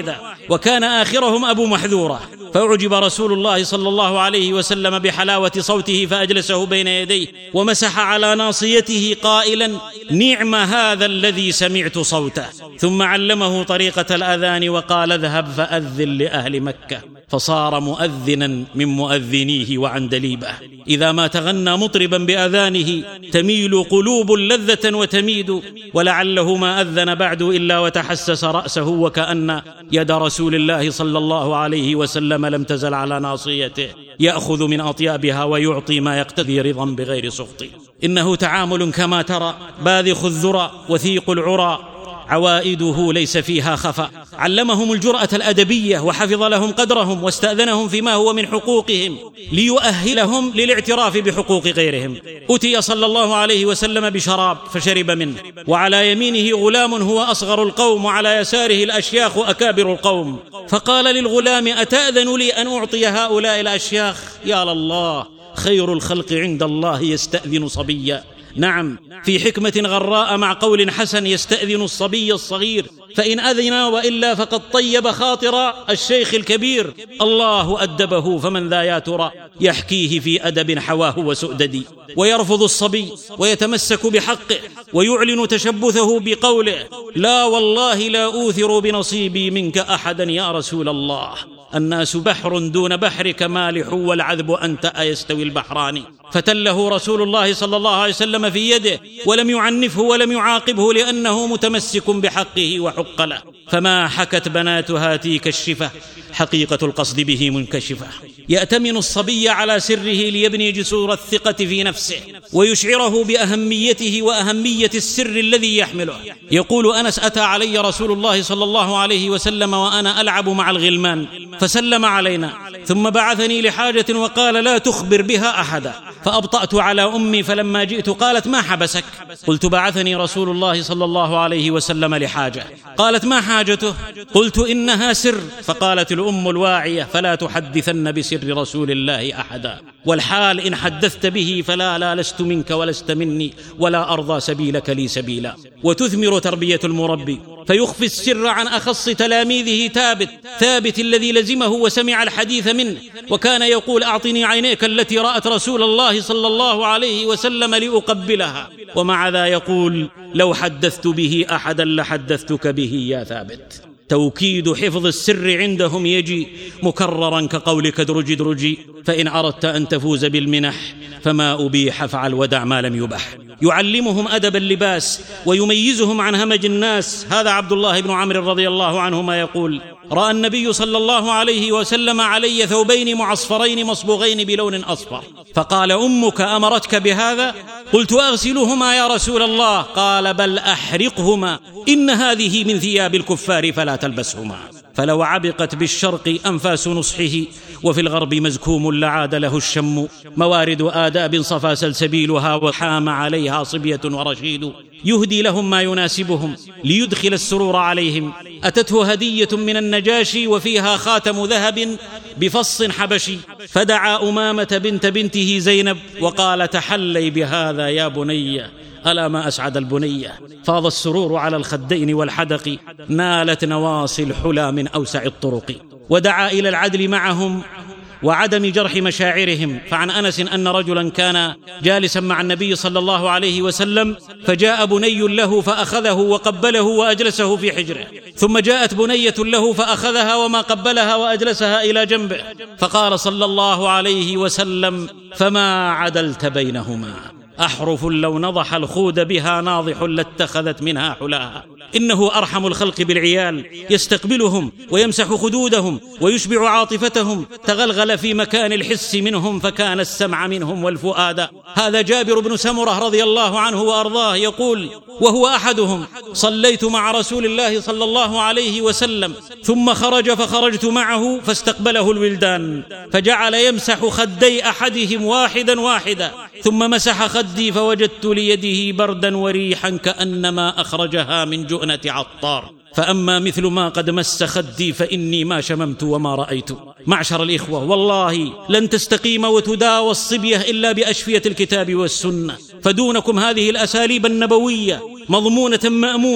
S1: وكان آخرهم أبو محذورة. فأعجب رسول الله صلى الله عليه وسلم بحلاوة صوته فأجلسه بين يديه ومسح على ناصيته قائلا: نعم هذا الذي سمعت صوته. ثم علمه طريقة الأذان وقال: اذهب فأذن لأهل مكة. فصار مؤذنا من مؤذنيه وعندليبه. إذا ما تغنى مطربا بأذانه تميل قلوب لذة وتميد، ولعله ما أذن بعد إلا وتحسس رأسه، وكأن يد رسول الله صلى الله عليه وسلم لم تزل على ناصيته، يأخذ من أطيابها ويعطي ما يقتضي رضا بغير سخط. إنه تعامل كما ترى باذخ الذرى وثيق العرى، عوائده ليس فيها خفاء. علمهم الجرأة الأدبية وحفظ لهم قدرهم واستأذنهم فيما هو من حقوقهم ليؤهلهم للاعتراف بحقوق غيرهم. أتي صلى الله عليه وسلم بشراب فشرب منه، وعلى يمينه غلام هو أصغر القوم، وعلى يساره الأشياخ أكابر القوم. فقال للغلام: أتأذن لي أن أعطي هؤلاء الأشياخ؟ يا لله، خير الخلق عند الله يستأذن صبيا. نعم، في حكمة غراء مع قول حسن يستأذن الصبي الصغير، فإن أذن وإلا فقد طيب خاطر الشيخ الكبير. الله أدبه فمن ذا يا ترى، يحكيه في أدب حواه وسؤدد. ويرفض الصبي ويتمسك بحقه ويعلن تشبثه بقوله: لا والله لا أوثر بنصيبي منك أحدا يا رسول الله. الناس بحر دون بحرك مالح، والعذب أنت أيستوي البحران. فتله رسول الله صلى الله عليه وسلم في يده ولم يعنفه ولم يعاقبه، لأنه متمسك بحقه وحق له. فما حكت بنات هاتيك الشفة، حقيقة القصد به منكشفة. يأتمن الصبي على سره ليبني جسور الثقة في نفسه ويشعره بأهميته وأهمية السر الذي يحمله. يقول أنس: أتى علي رسول الله صلى الله عليه وسلم وأنا ألعب مع الغلمان، فسلم علينا ثم بعثني لحاجة وقال: لا تخبر بها أحدا. فأبطأت على أمي، فلما جئت قالت: ما حبسك؟ قلت: بعثني رسول الله صلى الله عليه وسلم لحاجة. قالت: ما حاجته؟ قلت: إنها سر. فقالت الأم الواعية: فلا تحدثن بسر رسول الله أحدا، والحال إن حدثت به فلا لست منك ولست مني، ولا أرضى سبيلك لي سبيلا. وتثمر تربية المربي فيخفي السر عن أخص تلاميذه ثابت الذي لزمه وسمع الحديث منه، وكان يقول: أعطني عينيك التي رأت رسول الله صلى الله عليه وسلم لأقبلها. ومع ذا يقول: لو حدثت به أحدا لحدثتك به يا ثابت. توكيد حفظ السر عندهم يجي مكررا كقولك: ادرجي ادرجي، فإن أردت أن تفوز بالمنح فما أبيح فعل ودع ما لم يبح. يعلمهم أدب اللباس ويميزهم عن همج الناس. هذا عبد الله بن عمرو رضي الله عنهما يقول: رأى النبي صلى الله عليه وسلم علي ثوبين معصفرين مصبوغين بلون أصفر، فقال: أمك أمرتك بهذا؟ قلت: أغسلهما يا رسول الله. قال: بل أحرقهما، إن هذه من ثياب الكفار فلا تلبسهما. فلو عبقت بالشرق أنفاس نصحه، وفي الغرب مزكوم لعاد له الشم. موارد آداب صفى سلسبيلها، وحام عليها صبية ورشيد. يهدي لهم ما يناسبهم ليدخل السرور عليهم. أتته هدية من النجاشي وفيها خاتم ذهب بفص حبشي، فدعا أمامة بنته زينب وقال: تحلي بهذا يا بني. ألا ما أسعد البنية. فاض السرور على الخدين والحدق، نالت نواصي الحلى من أوسع الطرق. ودعا إلى العدل معهم وعدم جرح مشاعرهم. فعن أنس أن رجلا كان جالسا مع النبي صلى الله عليه وسلم، فجاء بني له فأخذه وقبله وأجلسه في حجره، ثم جاءت بنية له فأخذها وما قبلها وأجلسها إلى جنبه، فقال صلى الله عليه وسلم: فما عدلت بينهما؟ أحرف لو نضح الخود بها ناضح لاتخذت منها حلاها. إنه أرحم الخلق بالعيال، يستقبلهم ويمسح خدودهم ويشبع عاطفتهم. تغلغل في مكان الحس منهم، فكان السمع منهم والفؤاد. هذا جابر بن سمرة رضي الله عنه وأرضاه يقول: وهو أحدهم: صليت مع رسول الله صلى الله عليه وسلم، ثم خرج فخرجت معه، فاستقبله الولدان، فجعل يمسح خدي أحدهم واحدا واحدا، ثم مسح خدي، فوجدت ليده بردا وريحا كأنما أخرجها من جؤنة عطار. فأما مثل ما قد مس خدي فإني ما شممت وما رأيت. معشر الإخوة، والله لن تستقيم وتداوى الصبية إلا بأشفية الكتاب والسنة، فدونكم هذه الأساليب النبوية مضمونة مأمونة،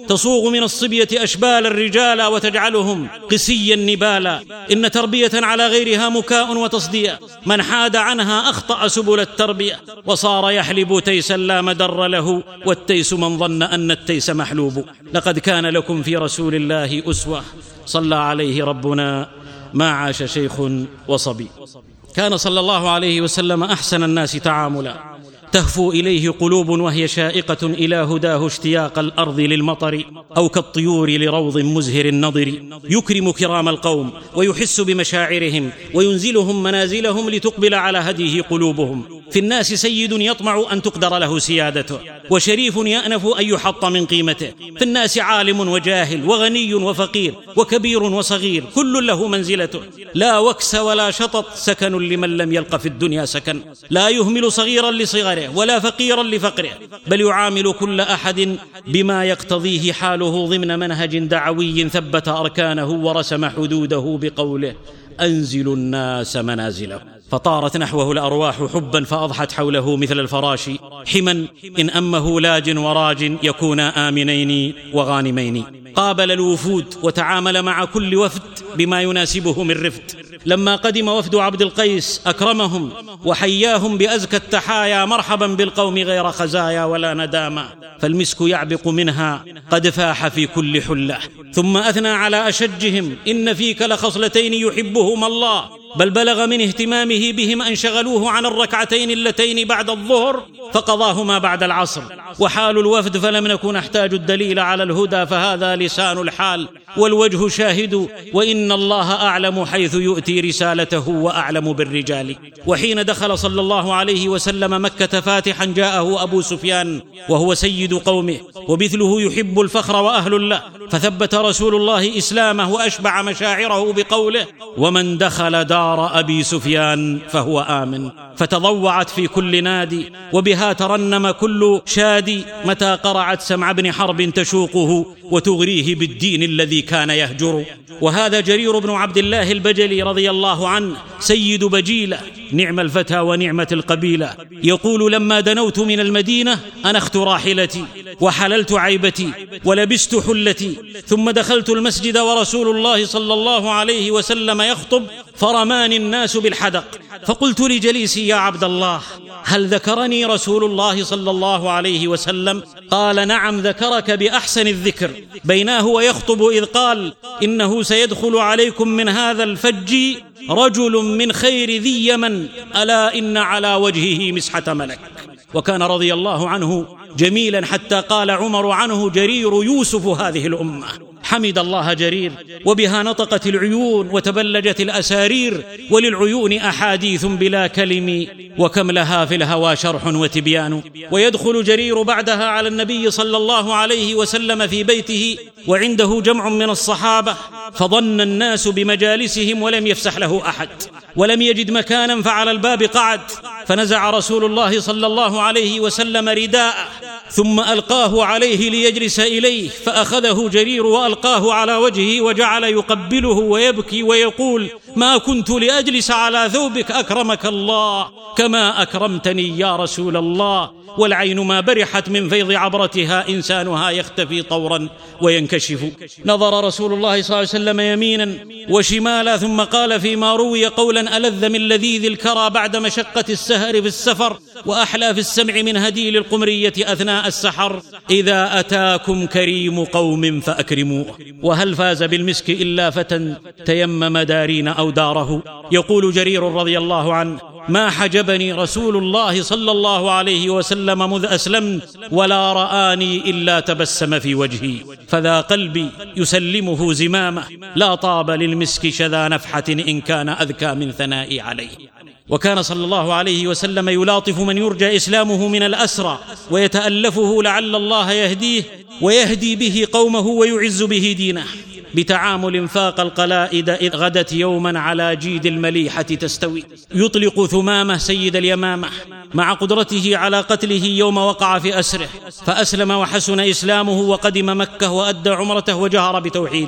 S1: تصوغ من الصبية أشبال الرجال وتجعلهم قسيا نبالا. إن تربية على غيرها مكاء وتصدية، من حاد عنها أخطأ سبل التربية، وصار يحلب تيسا لا مدر له، والتيس من ظن أن التيس محلوب. لقد كان لكم في رسول الله أسوة، صلى عليه ربنا ما عاش شيخ وصبي. كان صلى الله عليه وسلم أحسن الناس تعاملا، تهفو إليه قلوب وهي شائقة إلى هداه اشتياق الأرض للمطر، أو كالطيور لروض مزهر النضر. يكرم كرام القوم ويحس بمشاعرهم وينزلهم منازلهم لتقبل على هديه قلوبهم. في الناس سيد يطمع أن تقدر له سيادته، وشريف يأنف أن يحط من قيمته. في الناس عالم وجاهل وغني وفقير وكبير وصغير، كل له منزلته. لا وكس ولا شطط، سكن لمن لم يلق في الدنيا سكن. لا يهمل صغيرا لصغره ولا فقيرا لفقره، بل يعامل كل أحد بما يقتضيه حاله ضمن منهج دعوي ثبت أركانه ورسم حدوده بقوله: أنزلوا الناس منازله. فطارت نحوه الأرواح حبا فأضحت حوله مثل الفراش، حما إن أمه لاج وراج يكونا آمنين وغانمين. قابل الوفود وتعامل مع كل وفد بما يناسبه من رفد. لما قدم وفد عبد القيس أكرمهم وحياهم بأزكى التحايا: مرحبا بالقوم غير خزايا ولا ندامة، فالمسك يعبق منها قد فاح في كل حلة. ثم أثنى على أشجهم: إن فيك لخصلتين يحبهما الله، بل بلغ من اهتمامه بهم أن شغلوه عن الركعتين اللتين بعد الظهر فقضاهما بعد العصر. وحال الوفد فلم نكن نحتاج الدليل على الهدى، فهذا لسان الحال والوجه شاهد، وإن الله أعلم حيث يؤتي رسالته وأعلم بالرجال. وحين دخل صلى الله عليه وسلم مكة فاتحا جاءه أبو سفيان وهو سيد قومه، ومثله يحب الفخر وأهل له، فثبت رسول الله إسلامه وأشبع مشاعره بقوله: ومن دخل دار أبي سفيان فهو آمن. فتضوعت في كل نادي، وبها ترنم كل شادي، متى قرعت سمع بن حرب تشوقه وتغريه بالدين الذي كان يهجر. وهذا جرير بن عبد الله البجلي رضي الله عنه، سيد بجيلة، نعم الفتى ونعمة القبيلة، يقول: لما دنوت من المدينة أنخت راحلتي وحللت عيبتي ولبست حلتي، ثم دخلت المسجد ورسول الله صلى الله عليه وسلم يخطب، فرماني الناس بالحدق، فقلت لجليسي: يا عبد الله، هل ذكرني رسول الله صلى الله عليه وسلم؟ قال: نعم، ذكرك بأحسن الذكر. بيناه ويخطب إذ قال: إنه سيدخل عليكم من هذا الفج رجل من خير ذي يمن، ألا إن على وجهه مسحة ملك. وكان رضي الله عنه جميلا، حتى قال عمر عنه: جرير يوسف هذه الأمة. حمد الله جرير، وبها نطقت العيون وتبلجت الأسارير، وللعيون أحاديث بلا كلم، وكم لها في الهوى شرح وتبيان. ويدخل جرير بعدها على النبي صلى الله عليه وسلم في بيته وعنده جمع من الصحابة، فظن الناس بمجالسهم ولم يفسح له أحد، ولم يجد مكانا فعلى الباب قعد، فنزع رسول الله صلى الله عليه وسلم رداءه ثم ألقاه عليه ليجلس إليه، فأخذه جرير وألقاه على وجهه وجعل يقبله ويبكي ويقول: ما كنت لأجلس على ثوبك أكرمك الله كما أكرمتني يا رسول الله. والعين ما برحت من فيض عبرتها إنسانها يختفي طورا وينكشف. نظر رسول الله صلى الله عليه وسلم يمينا وشمالا، ثم قال فيما روي قولا ألذ من لذيذ الكرى بعد مشقة السهر في السفر، وأحلى في السمع من هديل القمرية أثناء السحر: إذا أتاكم كريم قوم فأكرموه. وهل فاز بالمسك إلا فتى تيمم دارين أو داره؟ يقول جرير رضي الله عنه: ما حجبني رسول الله صلى الله عليه وسلم مذ أسلمت، ولا رآني إلا تبسم في وجهي، فذا قلبي يسلمه زمامه، لا طاب للمسك شذا نفحة إن كان أذكى من ثنائي عليه. وكان صلى الله عليه وسلم يلاطف من يرجى إسلامه من الأسرى، ويتألفه لعل الله يهديه ويهدي به قومه ويعز به دينه، بتعامل فاق القلائد إذ غدت يوما على جيد المليحة تستوي. يطلق ثمامة سيد اليمامة مع قدرته على قتله يوم وقع في أسره، فأسلم وحسن إسلامه وقدم مكة وأدى عمرته وجهر بتوحيده.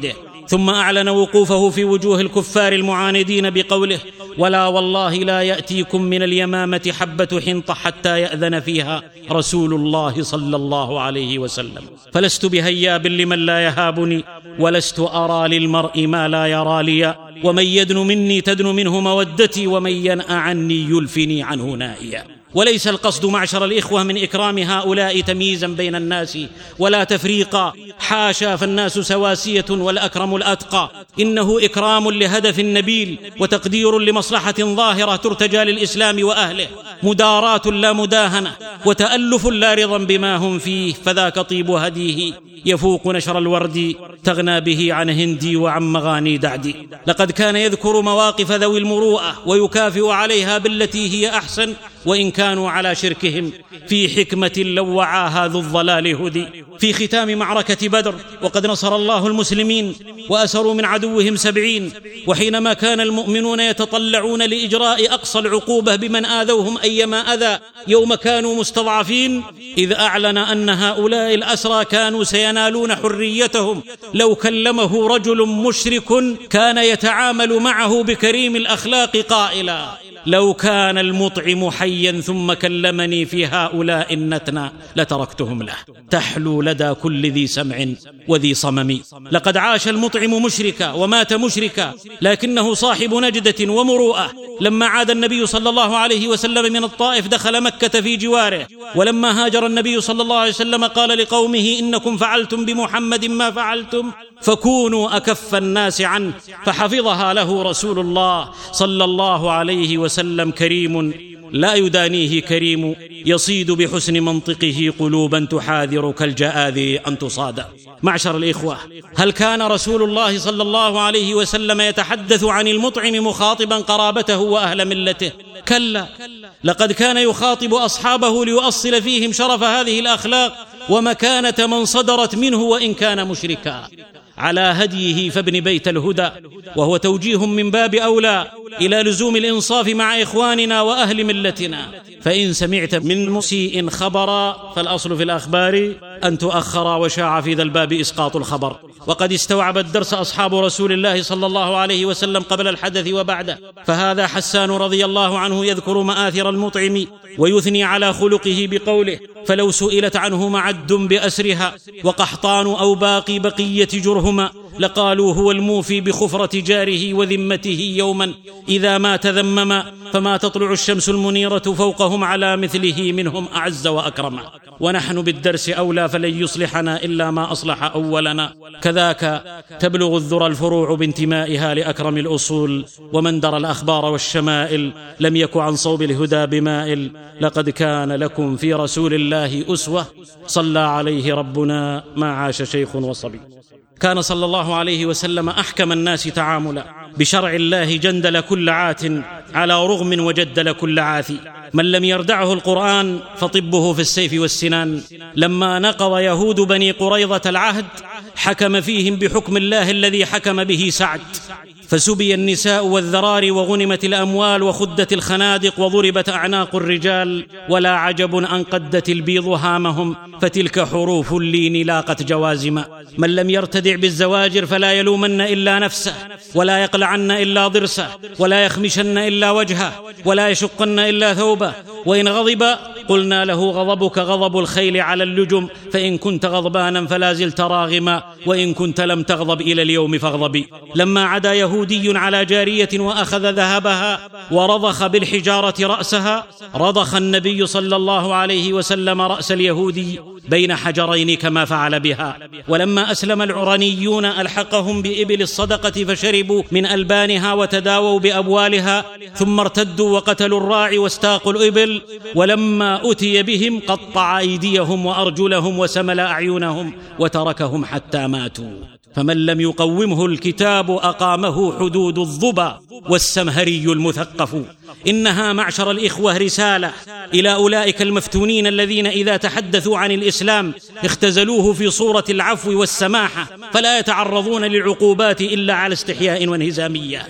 S1: ثم أعلن وقوفه في وجوه الكفار المعاندين بقوله: ولا والله لا يأتيكم من اليمامة حبة حنطة حتى يأذن فيها رسول الله صلى الله عليه وسلم. فلست بهياب لمن لا يهابني، ولست أرى للمرء ما لا يرى لي، ومن يدن مني تدن منه مودتي، ومن ينأ عني يلفني عنه نائيا. وليس القصد معشر الإخوة من إكرام هؤلاء تمييزا بين الناس ولا تفريقا، حاشا، فالناس سواسية والأكرم الأتقى، إنه إكرام لهدف نبيل وتقدير لمصلحة ظاهرة ترتجى للإسلام وأهله، مداراة لا مداهنة، وتألف لا رضا بما هم فيه، فذاك طيب هديه يفوق نشر الورد، تغنى به عن هندي وعن مغاني دعدي. لقد كان يذكر مواقف ذوي المروءة ويكافئ عليها بالتي هي أحسن، وإن كانوا على شركهم، في حكمة لو وعاها ذو الضلال هدي. في ختام معركة بدر وقد نصر الله المسلمين وأسروا من عدوهم 70، وحينما كان المؤمنون يتطلعون لإجراء أقصى العقوبة بمن آذوهم أيما أذى يوم كانوا مستضعفين، إذ أعلن أن هؤلاء الأسرى كانوا سينالون حريتهم لو كلمه رجل مشرك كان يتعامل معه بكريم الأخلاق قائلا: لو كان المطعم حيا ثم كلمني في هؤلاء النتنى لتركتهم له. تحلو لدى كل ذي سمع وذي صمم. لقد عاش المطعم مشركا ومات مشركا، لكنه صاحب نجدة ومروءة. لما عاد النبي صلى الله عليه وسلم من الطائف دخل مكة في جواره، ولما هاجر النبي صلى الله عليه وسلم قال لقومه: إنكم فعلتم بمحمد ما فعلتم، فكونوا أكف الناس عنه. فحفظها له رسول الله صلى الله عليه وسلم، كريم لا يدانيه كريم، يصيد بحسن منطقه قلوبا تحاذر كالجآذي أن تصاد. معشر الإخوة، هل كان رسول الله صلى الله عليه وسلم يتحدث عن المطعم مخاطبا قرابته وأهل ملته؟ كلا، لقد كان يخاطب أصحابه ليؤصل فيهم شرف هذه الأخلاق ومكانة من صدرت منه وإن كان مشركا. على هديه فابن بيت الهدى، وهو توجيه من باب أولى إلى لزوم الإنصاف مع إخواننا وأهل ملتنا. فإن سمعت من مسيء خبرا فالأصل في الأخبار أن تؤخر، وشاع في ذا الباب إسقاط الخبر. وقد استوعب الدرس أصحاب رسول الله صلى الله عليه وسلم قبل الحدث وبعده. فهذا حسان رضي الله عنه يذكر مآثر المطعم ويثني على خلقه بقوله: فلو سئلت عنه معد بأسرها وقحطان أو باقي بقية جرهما لقالوا هو الموفي بخفرة جاره وذمته يوما إذا ما تذمما، فما تطلع الشمس المنيرة فوقهم على مثله منهم أعز وأكرم. ونحن بالدرس أولى، فلن يصلحنا إلا ما أصلح أولنا. كذاك تبلغ الذرى الفروع بانتمائها لأكرم الأصول، ومن درى الأخبار والشمائل لم يك عن صوب الهدى بمائل. لقد كان لكم في رسول الله أسوة، صلى عليه ربنا ما عاش شيخ وصبي. كان صلى الله عليه وسلم أحكم الناس تعاملا، بشرع الله جندل كل عات على رغم وجدل كل عاثي. من لم يردعه القرآن فطبه في السيف والسنان. لما نقض يهود بني قريظة العهد حكم فيهم بحكم الله الذي حكم به سعد، فسبي النساء والذرار وغنمت الأموال وخدت الخنادق وضربت أعناق الرجال، ولا عجب أن قدت البيض هامهم، فتلك حروف اللين لاقت جوازما. من لم يرتدع بالزواجر فلا يلومن إلا نفسه، ولا يقلعن إلا ضرسه، ولا يخمشن إلا وجهه، ولا يشقن إلا ثوبه. وإن غضب قلنا له: غضبك غضب الخيل على اللجم، فإن كنت غضبانا فلا زلت راغما، وإن كنت لم تغضب إلى اليوم فاغضبي. لما عدا يهودي على جارية وأخذ ذهبها ورضخ بالحجارة رأسها، رضخ النبي صلى الله عليه وسلم رأس اليهودي بين حجرين كما فعل بها. ولما أسلم العرنيون ألحقهم بإبل الصدقة فشربوا من ألبانها وتداووا بأبوالها، ثم ارتدوا وقتلوا الراعي واستاقوا الإبل. ولما أتي بهم قطع أيديهم وأرجلهم وسمل أعينهم وتركهم حتى ماتوا. فمن لم يقومه الكتاب أقامه حدود الظبا والسمهري المثقف. إنها معشر الإخوة رسالة إلى أولئك المفتونين الذين إذا تحدثوا عن الإسلام اختزلوه في صورة العفو والسماحة، فلا يتعرضون للعقوبات إلا على استحياء وانهزامية.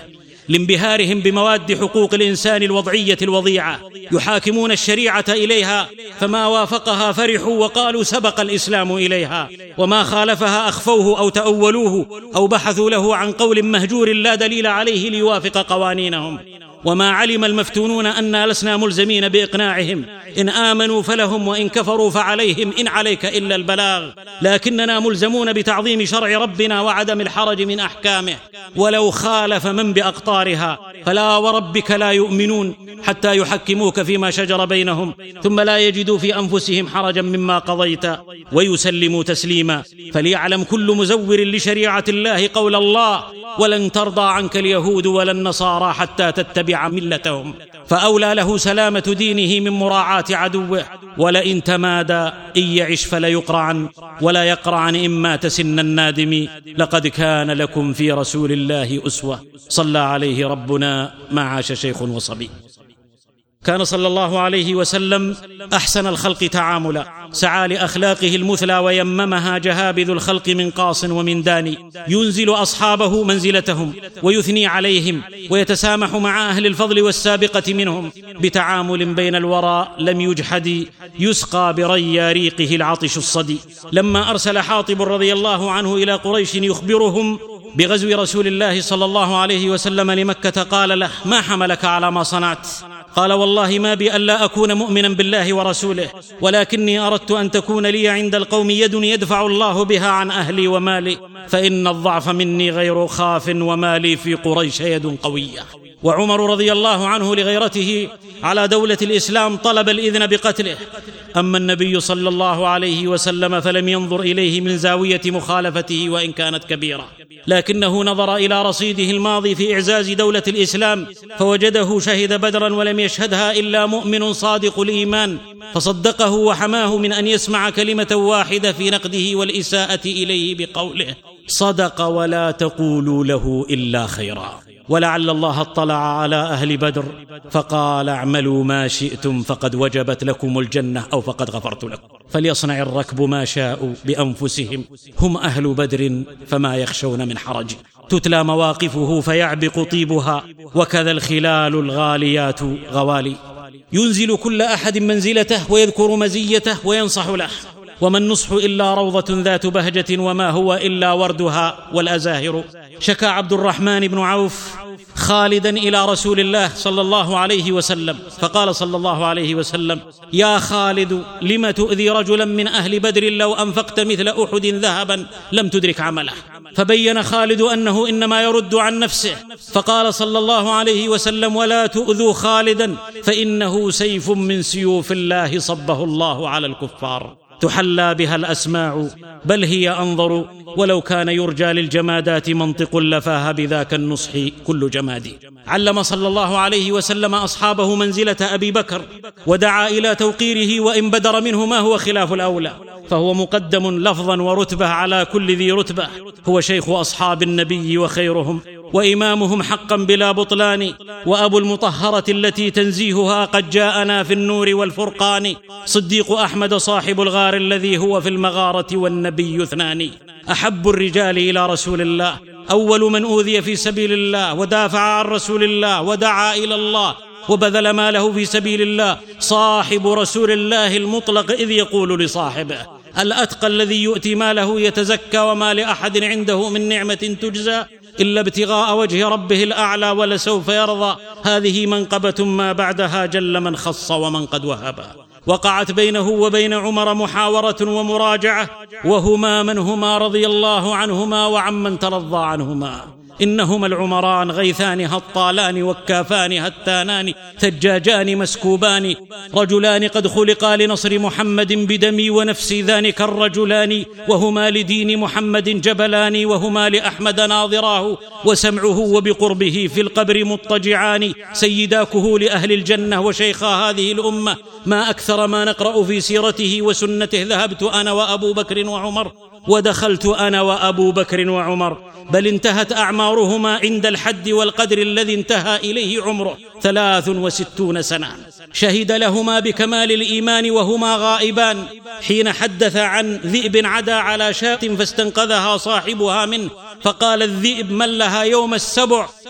S1: لانبهارهم بمواد حقوق الإنسان الوضعية الوضيعة، يحاكمون الشريعة إليها، فما وافقها فرحوا وقالوا سبق الإسلام إليها، وما خالفها أخفوه أو تأولوه أو بحثوا له عن قول مهجور لا دليل عليه ليوافق قوانينهم. وما علم المفتونون أننا لسنا ملزمين بإقناعهم، إن آمنوا فلهم وإن كفروا فعليهم، إن عليك إلا البلاغ، لكننا ملزمون بتعظيم شرع ربنا وعدم الحرج من أحكامه، ولو خالف من بأقطارها فلا وربك لا يؤمنون حتى يحكموك فيما شجر بينهم ثم لا يجدوا في أنفسهم حرجا مما قضيت ويسلموا تسليما. فليعلم كل مزور لشريعة الله قول الله: ولن ترضى عنك اليهود ولا النصارى حتى تتبع ملتهم. فأولى له سلامة دينه من مراعاة عدوه. ولئن تمادى إن يعش فليقرعن ولا يقرعن إن مات سن النادم. لقد كان لكم في رسول الله أسوة. صلى عليه ربنا ما عاش شيخ وصبي. كان صلى الله عليه وسلم أحسن الخلق تعاملا، سعى لأخلاقه المثلى ويممها جهابذ الخلق من قاص ومن داني، ينزل أصحابه منزلتهم ويثني عليهم ويتسامح مع أهل الفضل والسابقة منهم بتعامل بين الورى لم يجحد، يسقى بريا ريقه العطش الصدي. لما أرسل حاطب رضي الله عنه إلى قريش يخبرهم بغزو رسول الله صلى الله عليه وسلم لمكة قال له: ما حملك على ما صنعت؟ قال: والله ما بي ألا أكون مؤمنا بالله ورسوله، ولكني أردت أن تكون لي عند القوم يد يدفع الله بها عن أهلي ومالي، فإن الضعف مني غير خاف ومالي في قريش يد قوية. وعمر رضي الله عنه لغيرته على دولة الإسلام طلب الإذن بقتله، أما النبي صلى الله عليه وسلم فلم ينظر إليه من زاوية مخالفته وإن كانت كبيرة، لكنه نظر إلى رصيده الماضي في إعزاز دولة الإسلام فوجده شهد بدرا ولم يشهدها إلا مؤمن صادق الإيمان، فصدقه وحماه من أن يسمع كلمة واحدة في نقده والإساءة إليه بقوله: صدق ولا تقولوا له إلا خيرا. ولعل الله اطلع على أهل بدر فقال: اعملوا ما شئتم فقد وجبت لكم الجنة أو فقد غفرت لكم. فليصنع الركب ما شاءوا بأنفسهم، هم أهل بدر فما يخشون من حرج. تتلى مواقفه فيعبق طيبها، وكذا الخلال الغاليات غوالي. ينزل كل أحد منزلته ويذكر مزيته وينصح له، وما النصح إلا روضة ذات بهجة وما هو إلا وردها والأزاهر. شكى عبد الرحمن بن عوف خالدا إلى رسول الله صلى الله عليه وسلم، فقال صلى الله عليه وسلم: يا خالد، لم تؤذي رجلا من أهل بدر لو أنفقت مثل أحد ذهبا لم تدرك عمله؟ فبين خالد أنه إنما يرد عن نفسه، فقال صلى الله عليه وسلم: ولا تؤذوا خالدا فإنه سيف من سيوف الله صبه الله على الكفار، تحلى بها الأسماع بل هي أنظر، ولو كان يرجى للجمادات منطق لفاها بذاك النصح كل جماد. علم صلى الله عليه وسلم أصحابه منزلة أبي بكر ودعا إلى توقيره، وإن بدر منه ما هو خلاف الأولى فهو مقدم لفظا ورتبة على كل ذي رتبة. هو شيخ أصحاب النبي وخيرهم وإمامهم حقا بلا بطلان، وأبو المطهرة التي تنزيهها قد جاءنا في النور والفرقان. صديق أحمد صاحب الغار الذي هو في المغارة والنبي اثنان. أحب الرجال إلى رسول الله، أول من أوذي في سبيل الله ودافع عن رسول الله ودعا إلى الله وبذل ماله في سبيل الله، صاحب رسول الله المطلق، إذ يقول لصاحبه: الأتقى الذي يؤتي ماله يتزكى وما لأحد عنده من نعمة تجزى إلا ابتغاء وجه ربه الأعلى ولسوف يرضى. هذه منقبة ما بعدها جل من خص ومن قد وهب. وقعت بينه وبين عمر محاورة ومراجعة، وهما من هما رضي الله عنهما وعمن ترضى عنهما. إنهما العمران غيثان هطالان وكافان هتانان ثجاجان مسكوبان، رجلان قد خلقا لنصر محمد بدمي ونفسي، ذلك الرجلان وهما لدين محمد جبلان، وهما لأحمد ناظراه وسمعه وبقربه في القبر مضطجعان، سيداكه لأهل الجنة وشيخا هذه الأمة، ما أكثر ما نقرأ في سيرته وسنته. ذهبت أنا وأبو بكر وعمر ودخلت أنا وأبو بكر وعمر، بل انتهت أعمارهما عند الحد والقدر الذي انتهى إليه عمره 63 سنة. شهد لهما بكمال الإيمان وهما غائبان، حين حدث عن ذئب عدا على شاة فاستنقذها صاحبها منه، فقال الذئب: من لها يوم السبع؟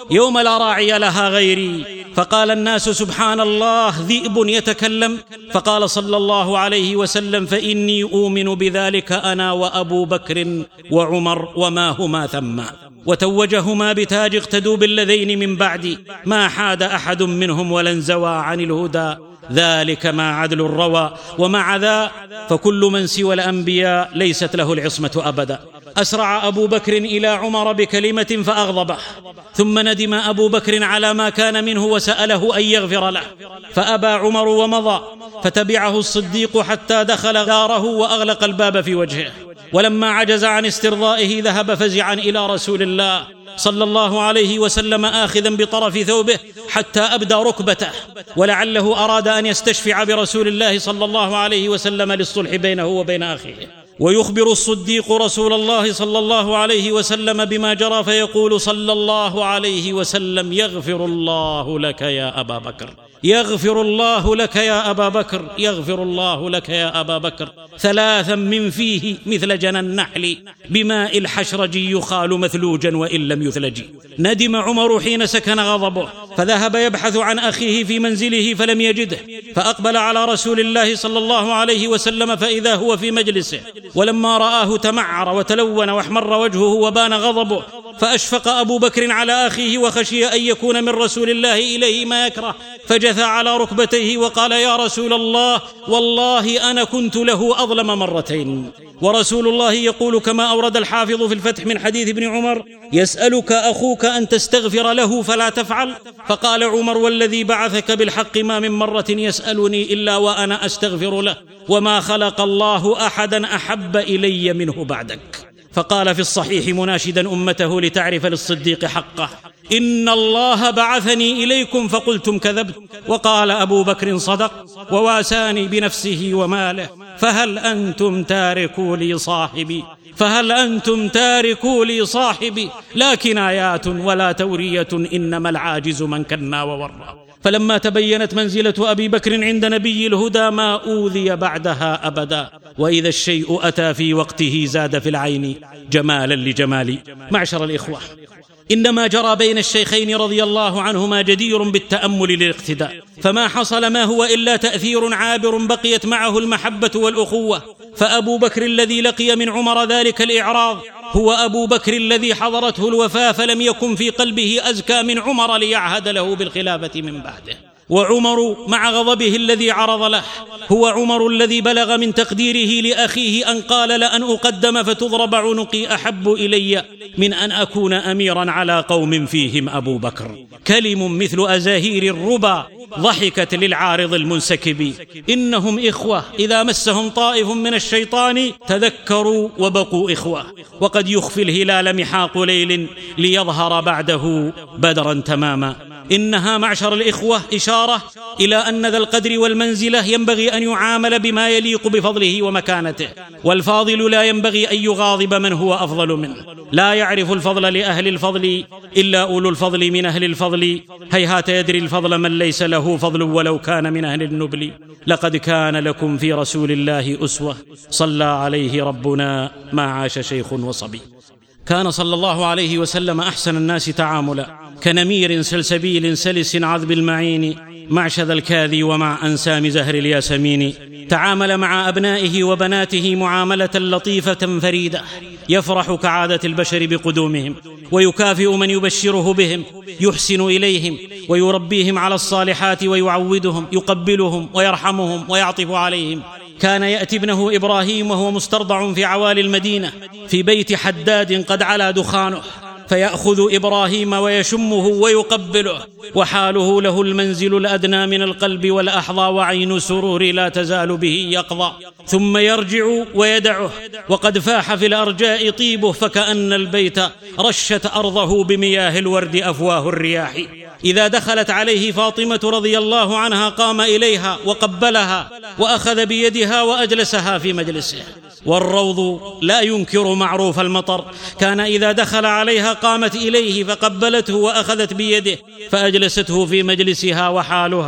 S1: يوم لا راعي لها غيري. فقال الناس: سبحان الله، ذئب يتكلم؟ فقال صلى الله عليه وسلم: فإني أؤمن بذلك أنا وأبو بكر وعمر وما هما ثم. وتوجهما بتاج اقتدوا بالذين من بعدي، ما حاد أحد منهم ولا انزوى عن الهدى، ذلك ما عدل الروى. ومع ذا فكل من سوى الأنبياء ليست له العصمة أبدا. أسرع أبو بكر إلى عمر بكلمة فأغضبه، ثم ندم أبو بكر على ما كان منه وسأله أن يغفر له، فأبى عمر ومضى. فتبعه الصديق حتى دخل داره وأغلق الباب في وجهه. ولما عجز عن استرضائه ذهب فزعا إلى رسول الله صلى الله عليه وسلم آخذا بطرف ثوبه حتى أبدى ركبته، ولعله أراد أن يستشفع برسول الله صلى الله عليه وسلم للصلح بينه وبين أخيه. ويخبر الصديق رسول الله صلى الله عليه وسلم بما جرى، فيقول صلى الله عليه وسلم: يغفر الله لك يا أبا بكر، يغفر الله لك يا أبا بكر، يغفر الله لك يا أبا بكر، ثلاثا من فيه مثل جنى النحل بماء الحشرج يخال مثلوجا وإن لم يثلج. ندم عمر حين سكن غضبه، فذهب يبحث عن أخيه في منزله فلم يجده، فأقبل على رسول الله صلى الله عليه وسلم فإذا هو في مجلسه، ولما رآه تمعر وتلون واحمر وجهه وبان غضبه، فأشفق أبو بكر على أخيه وخشي أن يكون من رسول الله إليه ما يكره، فجثى على ركبتيه وقال: يا رسول الله، والله أنا كنت له أظلم مرتين. ورسول الله يقول كما أورد الحافظ في الفتح من حديث ابن عمر: يسألك أخوك أن تستغفر له فلا تفعل. فقال عمر: والذي بعثك بالحق ما من مرة يسألني إلا وأنا أستغفر له، وما خلق الله أحدا أحب إلي منه بعدك. فقال في الصحيح مناشدا أمته لتعرف للصديق حقه: إن الله بعثني إليكم فقلتم كذبت. وقال أبو بكر: صدق، وواساني بنفسه وماله، فهل أنتم تاركوا لي صاحبي، فهل أنتم تاركوا لي صاحبي، لا كنايات ولا تورية، إنما العاجز من كنا وورى. فلما تبينت منزلة أبي بكر عند نبي الهدى ما أوذي بعدها أبدا، وإذا الشيء أتى في وقته زاد في العين جمالا لجمالي. معشر الإخوة، إنما جرى بين الشيخين رضي الله عنهما جدير بالتأمل للاقتداء، فما حصل ما هو إلا تأثير عابر بقيت معه المحبة والأخوة. فأبو بكر الذي لقي من عمر ذلك الإعراض هو أبو بكر الذي حضرته الوفاة، فلم يكن في قلبه أزكى من عمر ليعهد له بالخلافة من بعده. وعمر مع غضبه الذي عرض له هو عمر الذي بلغ من تقديره لأخيه أن قال: لأن أقدم فتضرب عنقي أحب إلي من أن أكون أميرا على قوم فيهم أبو بكر. كلم مثل أزاهير الربا ضحكت للعارض المنسكب. إنهم إخوة إذا مسهم طائف من الشيطان تذكروا وبقوا إخوة، وقد يخفي الهلال محاق ليل ليظهر بعده بدرا تماما. إنها معشر الإخوة إشارة إلى أن ذا القدر والمنزلة ينبغي أن يعامل بما يليق بفضله ومكانته، والفاضل لا ينبغي أن يغاضب من هو أفضل منه. لا يعرف الفضل لأهل الفضل إلا أولو الفضل من أهل الفضل، هيهات يدري الفضل من ليس له فضل ولو كان من أهل النبل. لقد كان لكم في رسول الله أسوة، صلى عليه ربنا ما عاش شيخ وصبي. كان صلى الله عليه وسلم أحسن الناس تعاملا، كنمير سلسبيل سلس عذب المعين، مع شذا الكاذي ومع أنسام زهر الياسمين. تعامل مع أبنائه وبناته معاملة لطيفة فريدة، يفرح كعادة البشر بقدومهم، ويكافئ من يبشره بهم، يحسن إليهم ويربيهم على الصالحات ويعودهم، يقبلهم ويرحمهم ويعطف عليهم. كان يأتي ابنه إبراهيم وهو مسترضع في عوالي المدينة في بيت حداد قد علا دخانه، فيأخذ إبراهيم ويشمه ويقبله، وحاله له المنزل الأدنى من القلب والأحظى، وعين سرور لا تزال به يقظى، ثم يرجع ويدعه وقد فاح في الأرجاء طيبه، فكأن البيت رشت أرضه بمياه الورد أفواه الرياح. إذا دخلت عليه فاطمة رضي الله عنها قام إليها وقبلها وأخذ بيدها وأجلسها في مجلسه. والروض لا ينكر معروف المطر، كان إذا دخل عليها قامت إليه فقبلته وأخذت بيده فأجلسته في مجلسها، وحالها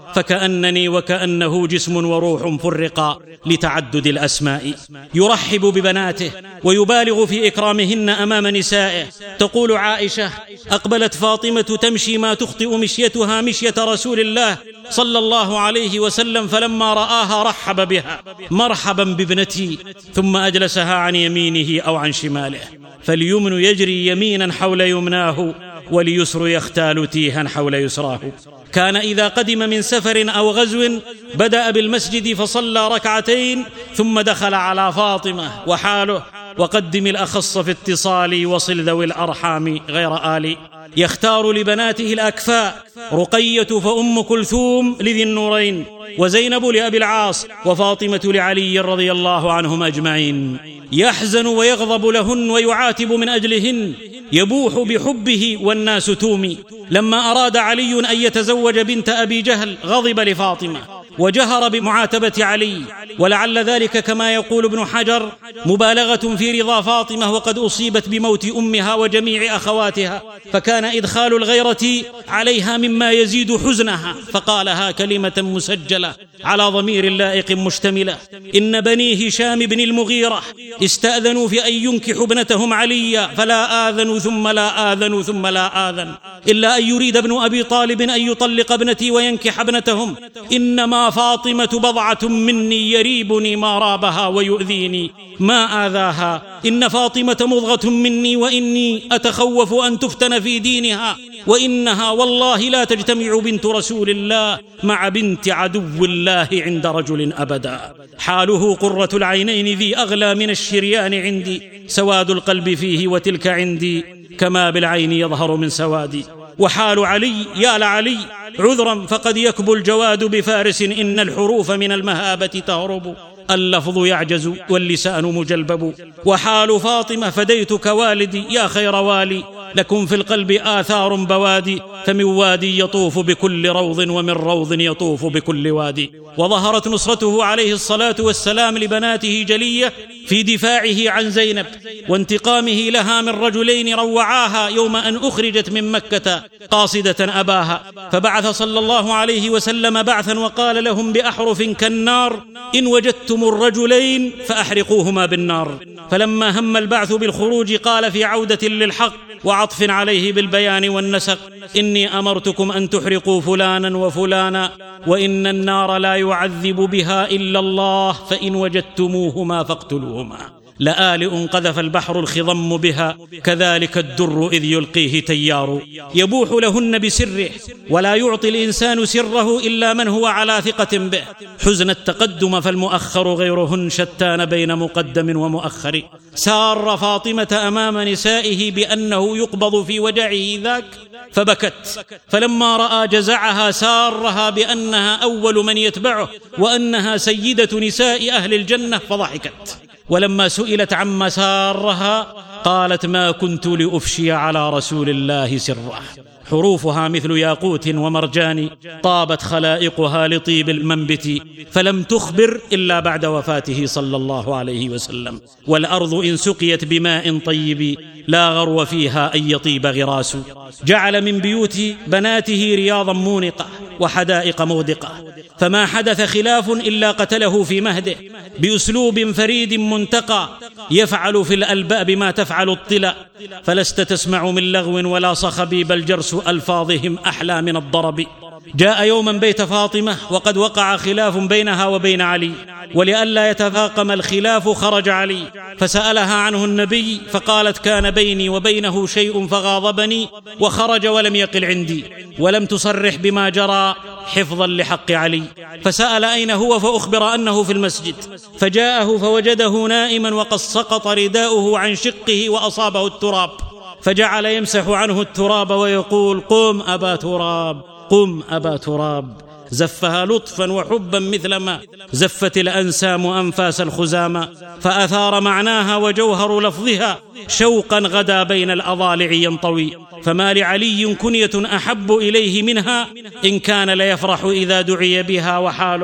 S1: فكأنني وكأنه جسم وروح فرقا لتعدد الأسماء. يرحب ببناته ويبالغ في إكرامهن أمام نسائه. تقول عائشة: أقبلت فاطمة تمشي ما تخطئ مشيتها مشية رسول الله صلى الله عليه وسلم، فلما رآها رحب بها: مرحبا بابنتي، ثم أجلسها عن يمينه أو عن شماله، فاليمن يجري يمينا حول يمناه، واليسر يختال تيها حول يسراه. كان إذا قدم من سفر أو غزو بدأ بالمسجد فصلى ركعتين ثم دخل على فاطمة وحاله: وقدم الأخص في اتصالي وصل ذوي الأرحام غير آلي. يختار لبناته الأكفاء: رقية فأم كلثوم لذي النورين، وزينب لأبي العاص، وفاطمة لعلي رضي الله عنهم أجمعين. يحزن ويغضب لهن ويعاتب من أجلهن، يبوح بحبه والناس تومي. لما أراد علي أن يتزوج بنت أبي جهل غضب لفاطمة وجهر بمعاتبة علي، ولعل ذلك كما يقول ابن حجر مبالغة في رضا فاطمة، وقد أصيبت بموت أمها وجميع أخواتها، فكان إدخال الغيرة عليها مما يزيد حزنها، فقالها كلمة مسجلة على ضمير لائق مشتملة: إن بني هشام بن المغيرة استأذنوا في أن ينكحوا ابنتهم عليا، فلا آذن ثم لا آذن ثم لا آذن، إلا أن يريد ابن أبي طالب أن يطلق ابنتي وينكح ابنتهم. إنما فاطمة بضعة مني يريبني ما رابها ويؤذيني ما آذاها. إن فاطمة مضغة مني وإني أتخوف أن تفتن في دينها، وإنها والله لا تجتمع بنت رسول الله مع بنت عدو الله عند رجل أبدا. حاله قرة العينين ذي أغلى من الشريان عندي، سواد القلب فيه وتلك عندي كما بالعين يظهر من سوادي. وحال علي: يا لعلي عذرا فقد يكبو الجواد بفارس، إن الحروف من المهابة تهرب، اللفظ يعجز واللسان مجلبب. وحال فاطمة: فديتك والدي يا خير والي، لكم في القلب آثار بوادي، فمن وادي يطوف بكل روض ومن روض يطوف بكل وادي. وظهرت نصرته عليه الصلاة والسلام لبناته جلية في دفاعه عن زينب وانتقامه لها من رجلين روعاها يوم أن أخرجت من مكة قاصدة أباها، فبعث صلى الله عليه وسلم بعثا وقال لهم بأحرف كالنار: إن وجدتم الرجلين فأحرقوهما بالنار. فلما هم البعث بالخروج قال في عودة للحق وعطف عليه بالبيان والنسق: إني أمرتكم أن تحرقوا فلانا وفلانا، وإن النار لا يعذب بها إلا الله، فإن وجدتموهما فاقتلوهما. لآلئ قذف البحر الخضم بها، كذلك الدر إذ يلقيه تيار. يبوح لهن بسره، ولا يعطي الإنسان سره إلا من هو على ثقة به. حزن التقدم فالمؤخر غيرهن شتان بين مقدم ومؤخر. سار فاطمة أمام نسائه بأنه يقبض في وجعه ذاك فبكت، فلما رأى جزعها سارها بأنها أول من يتبعه وأنها سيدة نساء أهل الجنة فضحكت. ولما سئلت عما سارها قالت: ما كنت لأفشي على رسول الله سره. حروفها مثل ياقوت ومرجان، طابت خلائقها لطيب المنبت، فلم تخبر إلا بعد وفاته صلى الله عليه وسلم. والأرض إن سقيت بماء طيب لا غرو فيها أن يطيب غراس. جعل من بيوت بناته رياضا مونقة وحدائق مودقة، فما حدث خلاف إلا قتله في مهده، بأسلوب فريد منتقى يفعل في الألباب ما تفعل الطلا، فلست تسمع من لغو ولا صخب، بل جرس ألفاظهم أحلى من الضرب. جاء يوما بيت فاطمة وقد وقع خلاف بينها وبين علي، ولئلا يتفاقم الخلاف خرج علي فسألها عنه النبي، فقالت: كان بيني وبينه شيء فغاضبني وخرج ولم يقل عندي، ولم تصرح بما جرى حفظا لحق علي. فسأل أين هو، فأخبر أنه في المسجد، فجاءه فوجده نائما وقد سقط رداؤه عن شقه وأصابه التراب، فجعل يمسح عنه التراب ويقول: قم أبا تراب، قم أبا تراب. زفها لطفا وحبا مثلما زفت الأنسام أنفاس الخزامى، فأثار معناها وجوهر لفظها شوقا غدا بين الأضالع ينطوي. فما لعلي كنية أحب إليه منها، إن كان ليفرح إذا دعي بها. وحاله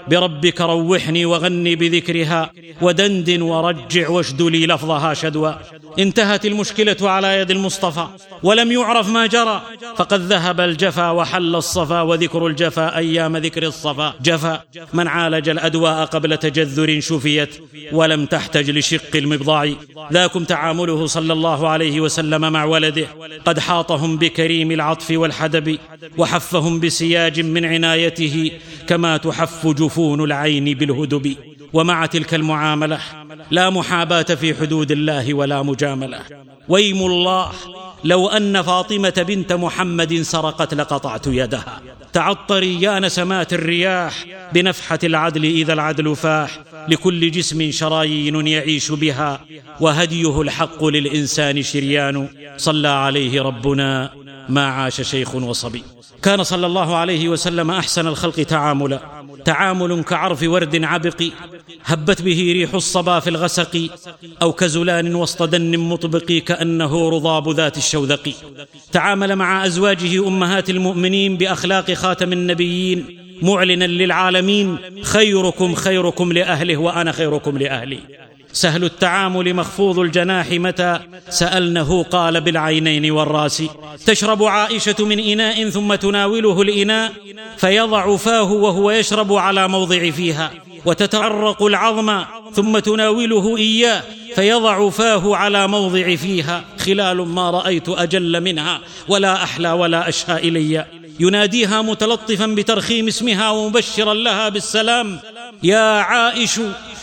S1: بربك روحني وغني بذكرها، ودندن ورجع واشد لي لفظها شدوى. انتهت المشكلة على يد المصطفى ولم يعرف ما جرى، فقد ذهب الجفا وحل الصفا، وذكر الجفا أيام ذكر الصفا جفا. من عالج الأدواء قبل تجذر شفيت، ولم تحتج لشق المبضع. ذاكم تعامله صلى الله عليه وسلم مع ولده، قد حاطهم بكريم العطف والحدب، وحفهم بسياج من عنايته، كما تحف جفون العين بالهدب. ومع تلك المعاملة لا محاباة في حدود الله ولا مجاملة. ويم الله لو أن فاطمة بنت محمد سرقت لقطعت يدها. تعطري يا نسمات الرياح بنفحة العدل إذا العدل فاح، لكل جسم شرايين يعيش بها، وهديه الحق للإنسان شريان. صلى عليه ربنا ما عاش شيخ وصبي. كان صلى الله عليه وسلم أحسن الخلق تعاملا، تعامل كعرف ورد عبق هبت به ريح الصبا في الغسق، أو كزلان وسط دن مطبق كأنه رضاب ذات الشوذق. تعامل مع أزواجه أمهات المؤمنين بأخلاق خاتم النبيين، معلنا للعالمين: خيركم خيركم لأهله وأنا خيركم لأهلي. سهل التعامل مخفوض الجناح، متى سألنه قال بالعينين والراس. تشرب عائشة من إناء ثم تناوله الإناء، فيضع فاه وهو يشرب على موضع فيها، وتتعرق العظم ثم تناوله إياه، فيضع فاه على موضع فيها. خلال ما رأيت أجل منها، ولا أحلى ولا أشهى إلي. يناديها متلطفا بترخيم اسمها ومبشرا لها بالسلام: يا عائش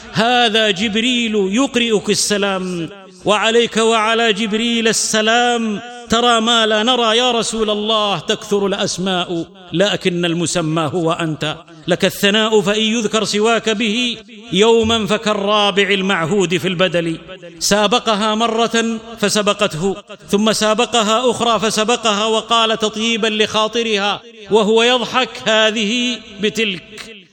S1: هذا جبريل يقرئك السلام، وعليك وعلى جبريل السلام. ترى ما لا نرى يا رسول الله، تكثر الأسماء لكن المسمى هو أنت. لك الثناء فإن يذكر سواك به يوما فكالرابع المعهود في البدل. سابقها مرة فسبقته، ثم سابقها أخرى فسبقها، وقال تطيبا لخاطرها وهو يضحك: هذه بتلك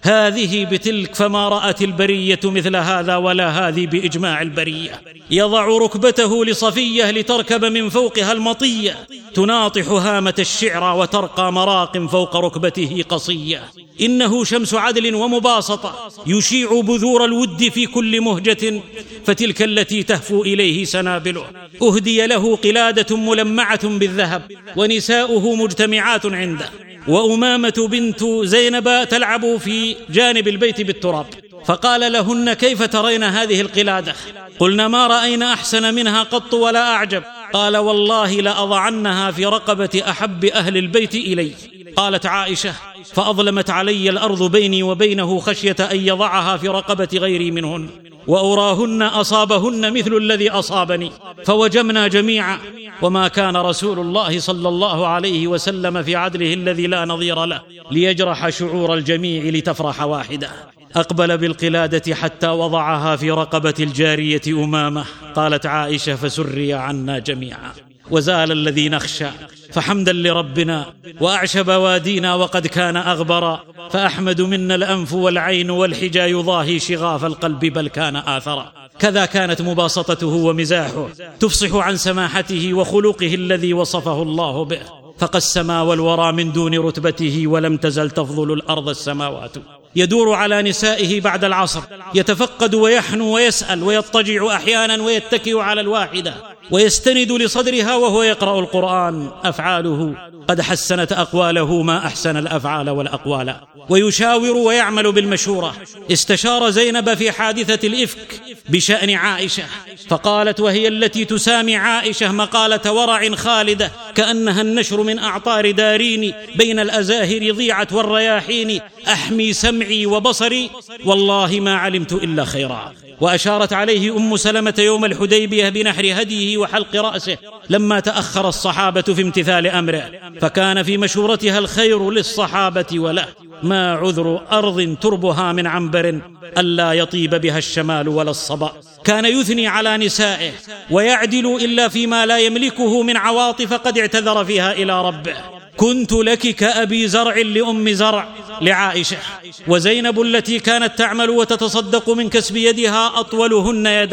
S1: هذه بتلك. فما رأت البرية مثل هذا ولا هذه بإجماع البرية. يضع ركبته لصفية لتركب من فوقها المطية، تناطح هامة الشعر وترقى مراق فوق ركبته قصية. إنه شمس عدل ومباسطة، يشيع بذور الود في كل مهجة، فتلك التي تهفو إليه سنابله. أهدي له قلادة ملمعة بالذهب، ونساؤه مجتمعات عنده، وأمامة بنت زينب تلعب في جانب البيت بالتراب. فقال لهن: كيف ترين هذه القلادة؟ قلنا: ما رأينا أحسن منها قط ولا أعجب. قال: والله لأضعنها في رقبة أحب أهل البيت إلي. قالت عائشة: فأظلمت علي الأرض بيني وبينه خشية أن يضعها في رقبة غيري منهن، وأراهن أصابهن مثل الذي أصابني، فوجمنا جميعا. وما كان رسول الله صلى الله عليه وسلم في عدله الذي لا نظير له ليجرح شعور الجميع لتفرح واحدة. أقبل بالقلادة حتى وضعها في رقبة الجارية أمامة. قالت عائشة: فسري عنا جميعا، وزال الذي نخشى، فحمدا لربنا، وأعشب وادينا وقد كان أغبرا، فأحمد منا الأنف والعين والحجا يضاهي شغاف القلب بل كان آثرا. كذا كانت مباسطته ومزاحه، تفصح عن سماحته وخلقه الذي وصفه الله به. فقسما والورى من دون رتبته، ولم تزل تفضل الأرض السماوات. يدور على نسائه بعد العصر، يتفقد ويحنو ويسأل، ويضطجع أحيانا ويتكئ على الواحدة ويستند لصدرها وهو يقرأ القرآن. أفعاله قد حسنت أقواله ما أحسن الأفعال والأقوال. ويشاور ويعمل بالمشورة. استشار زينب في حادثة الإفك بشأن عائشة، فقالت وهي التي تسامي عائشة مقالة ورع خالدة كأنها النشر من أعطار دارين بين الأزاهر ضيعت والرياحين: أحمي سمعي وبصري والله ما علمت إلا خيرا. وأشارت عليه أم سلمة يوم الحديبية بنحر هديه وحلق رأسه لما تأخر الصحابة في امتثال أمره، فكان في مشورتها الخير للصحابة وله. ما عذر أرض تربها من عنبر ألا يطيب بها الشمال ولا الصبا. كان يثني على نسائه ويعدل إلا فيما لا يملكه من عواطف قد اعتذر فيها إلى ربه. كنت لك كأبي زرع لأم زرع لعائشة. وزينب التي كانت تعمل وتتصدق من كسب يدها أطولهن يدا،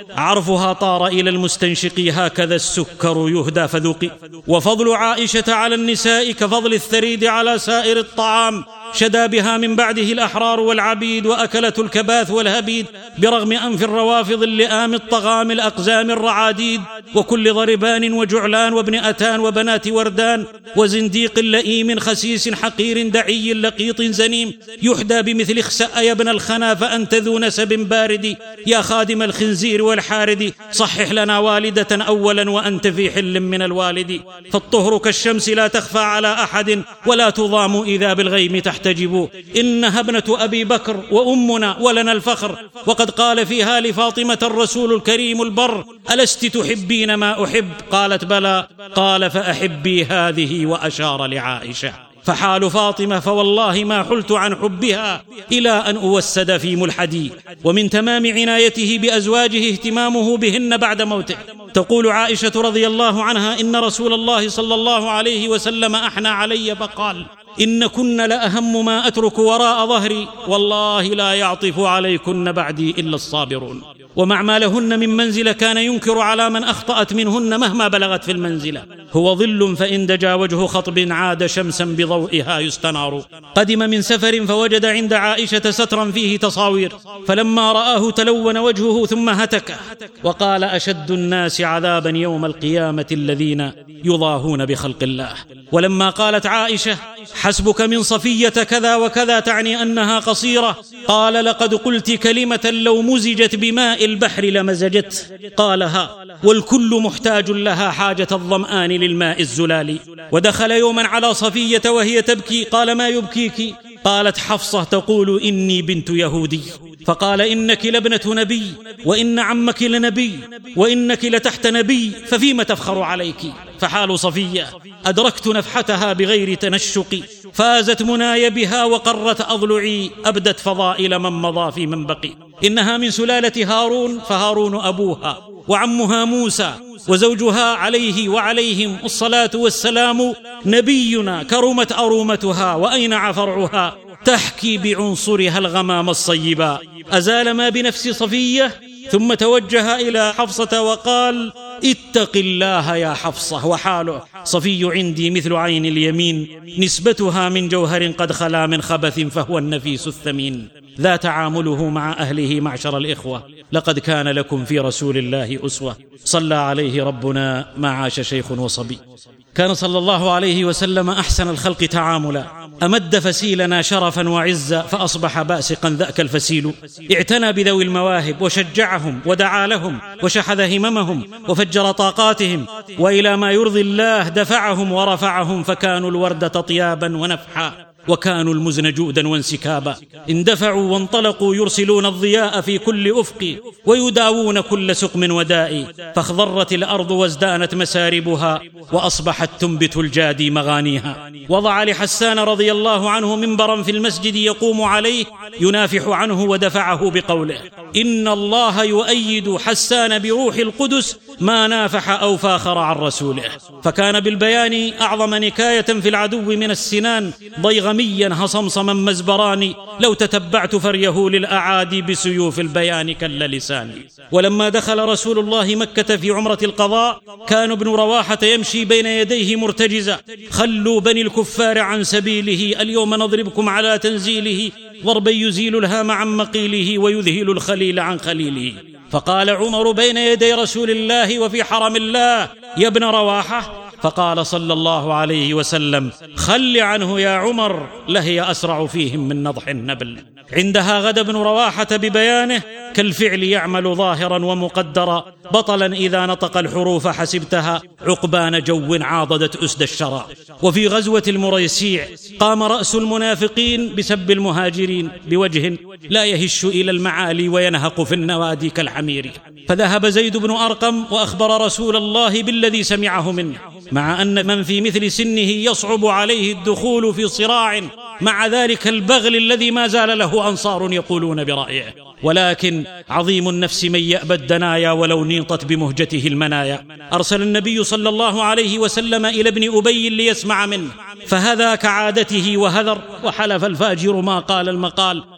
S1: عرفها طار إلى المستنشق هكذا السكر يهدى فذوقي. وفضل عائشة على النساء كفضل الثريد على سائر الطعام، شدا بها من بعده الأحرار والعبيد، وأكلت الكباث والهبيد، برغم أنف الروافض اللئام الطغام الأقزام الرعاديد، وكل ضربان وجعلان وابن أتان وبنات وردان، وزنديق لئيم خسيس حقير دعي لقيط زنيم، يحدى بمثل اخسأ يا ابن الخنا فأنت ذو نسب بارد، يا خادم الخنزير والحارد صحح لنا والدة أولا وأنت في حل من الوالد. فالطهر كالشمس لا تخفى على أحد، ولا تضام إذا بالغيم تحتجب، إنها ابنة أبي بكر وأمنا ولنا الفخر. وقد قال فيها لفاطمة الرسول الكريم البر: ألست تحبين ما أحب؟ قالت بلى، قال فأحبي هذه، وأشار لعائشة. فحال فاطمة فوالله ما حلت عن حبها إلى أن أوسد في ملحدي. ومن تمام عنايته بأزواجه اهتمامه بهن بعد موته. تقول عائشة رضي الله عنها: إن رسول الله صلى الله عليه وسلم أحنى علي فقال: إن كن لأهم ما أترك وراء ظهري، والله لا يعطف عليكن بعدي إلا الصابرون. ومع ما لهن من منزلة كان ينكر على من أخطأت منهن مهما بلغت في المنزلة. هو ظل فإن دجا وجه خطب عاد شمسا بضوئها يستنار. قدم من سفر فوجد عند عائشة سترا فيه تصاوير، فلما رآه تلون وجهه ثم هتكه وقال: أشد الناس عذابا يوم القيامة الذين يضاهون بخلق الله. ولما قالت عائشة: حسبك من صفية كذا وكذا، تعني أنها قصيرة، قال: لقد قلت كلمة لو مزجت بماء البحر لمزجت. قالها: والكل محتاج لها حاجة الظمآن للماء الزلال. ودخل يوما على صفية وهي تبكي، قال: ما يبكيك؟ قالت حفصة تقول: إني بنت يهودي. فقال: إنك لابنة نبي، وإن عمك لنبي، وإنك لتحت نبي، ففيما تفخر عليك؟ فحال صفية أدركت نفحتها بغير تنشق، فازت مناي بها وقرت أضلعي، أبدت فضائل من مضى في من بقي. إنها من سلالة هارون، فهارون أبوها، وعمها موسى، وزوجها عليه وعليهم الصلاة والسلام نبينا، كرمت أرومتها وأينع فرعها، تحكي بعنصرها الغمام الصيبا. أزال ما بنفس صفية ثم توجه إلى حفصة وقال: اتق الله يا حفصة. وحاله: صفي عندي مثل عين اليمين، نسبتها من جوهر قد خلا من خبث، فهو النفيس الثمين. ذا تعامله مع أهله. معشر الإخوة، لقد كان لكم في رسول الله أسوة. صلى عليه ربنا ما عاش شيخ وصبي. كان صلى الله عليه وسلم أحسن الخلق تعاملا، أمد فسيلنا شرفا وعزا، فأصبح باسقا ذاك الفسيل. اعتنى بذوي المواهب وشجعهم ودعا لهم وشحذ هممهم وفجر طاقاتهم، وإلى ما يرضي الله دفعهم ورفعهم، فكانوا الوردة طيابا ونفحا، وكانوا المزن جودا وانسكابا. اندفعوا وانطلقوا يرسلون الضياء في كل أفق، ويداوون كل سقم وداء، فاخضرت الأرض وازدانت مساربها، وأصبحت تنبت الجادي مغانيها. وضع لحسان رضي الله عنه منبرا في المسجد يقوم عليه ينافح عنه، ودفعه بقوله: إن الله يؤيد حسان بروح القدس ما نافح أو فاخر عن رسوله. فكان بالبيان أعظم نكاية في العدو من السنان، ضيغميا هصمصما مزبران، لو تتبعت فريه للأعادي بسيوف البيان كل لسان. ولما دخل رسول الله مكة في عمرة القضاء، كان ابن رواحة يمشي بين يديه مرتجزا: خلوا بني الكفار عن سبيله، اليوم نضربكم على تنزيله، ضربا يزيل الهام عن مقيله، ويذهل الخليل عن خليله. فقال عمر بين يدي رسول الله وفي حرم الله: يا ابن رواحة. فقال صلى الله عليه وسلم: خل عنه يا عمر، لهي أسرع فيهم من نضح النبل. عندها غدا ابن رواحة ببيانه: كالفعل يعمل ظاهرا ومقدرا، بطلا إذا نطق الحروف حسبتها، عقبان جو عاضدت أسد الشرى. وفي غزوة المريسيع قام رأس المنافقين بسب المهاجرين بوجه لا يهش إلى المعالي وينهق في النوادي كالحمير. فذهب زيد بن أرقم وأخبر رسول الله بالذي سمعه منه، مع أن من في مثل سنه يصعب عليه الدخول في صراع مع ذلك البغل الذي ما زال له أنصار يقولون برأيه. ولكن عظيم النفس من يأبى الدنايا ولو نيطت بمهجته المنايا. أرسل النبي صلى الله عليه وسلم إلى ابن أبي ليسمع منه، فهذا كعادته وهذر، وحلف الفاجر ما قال المقال،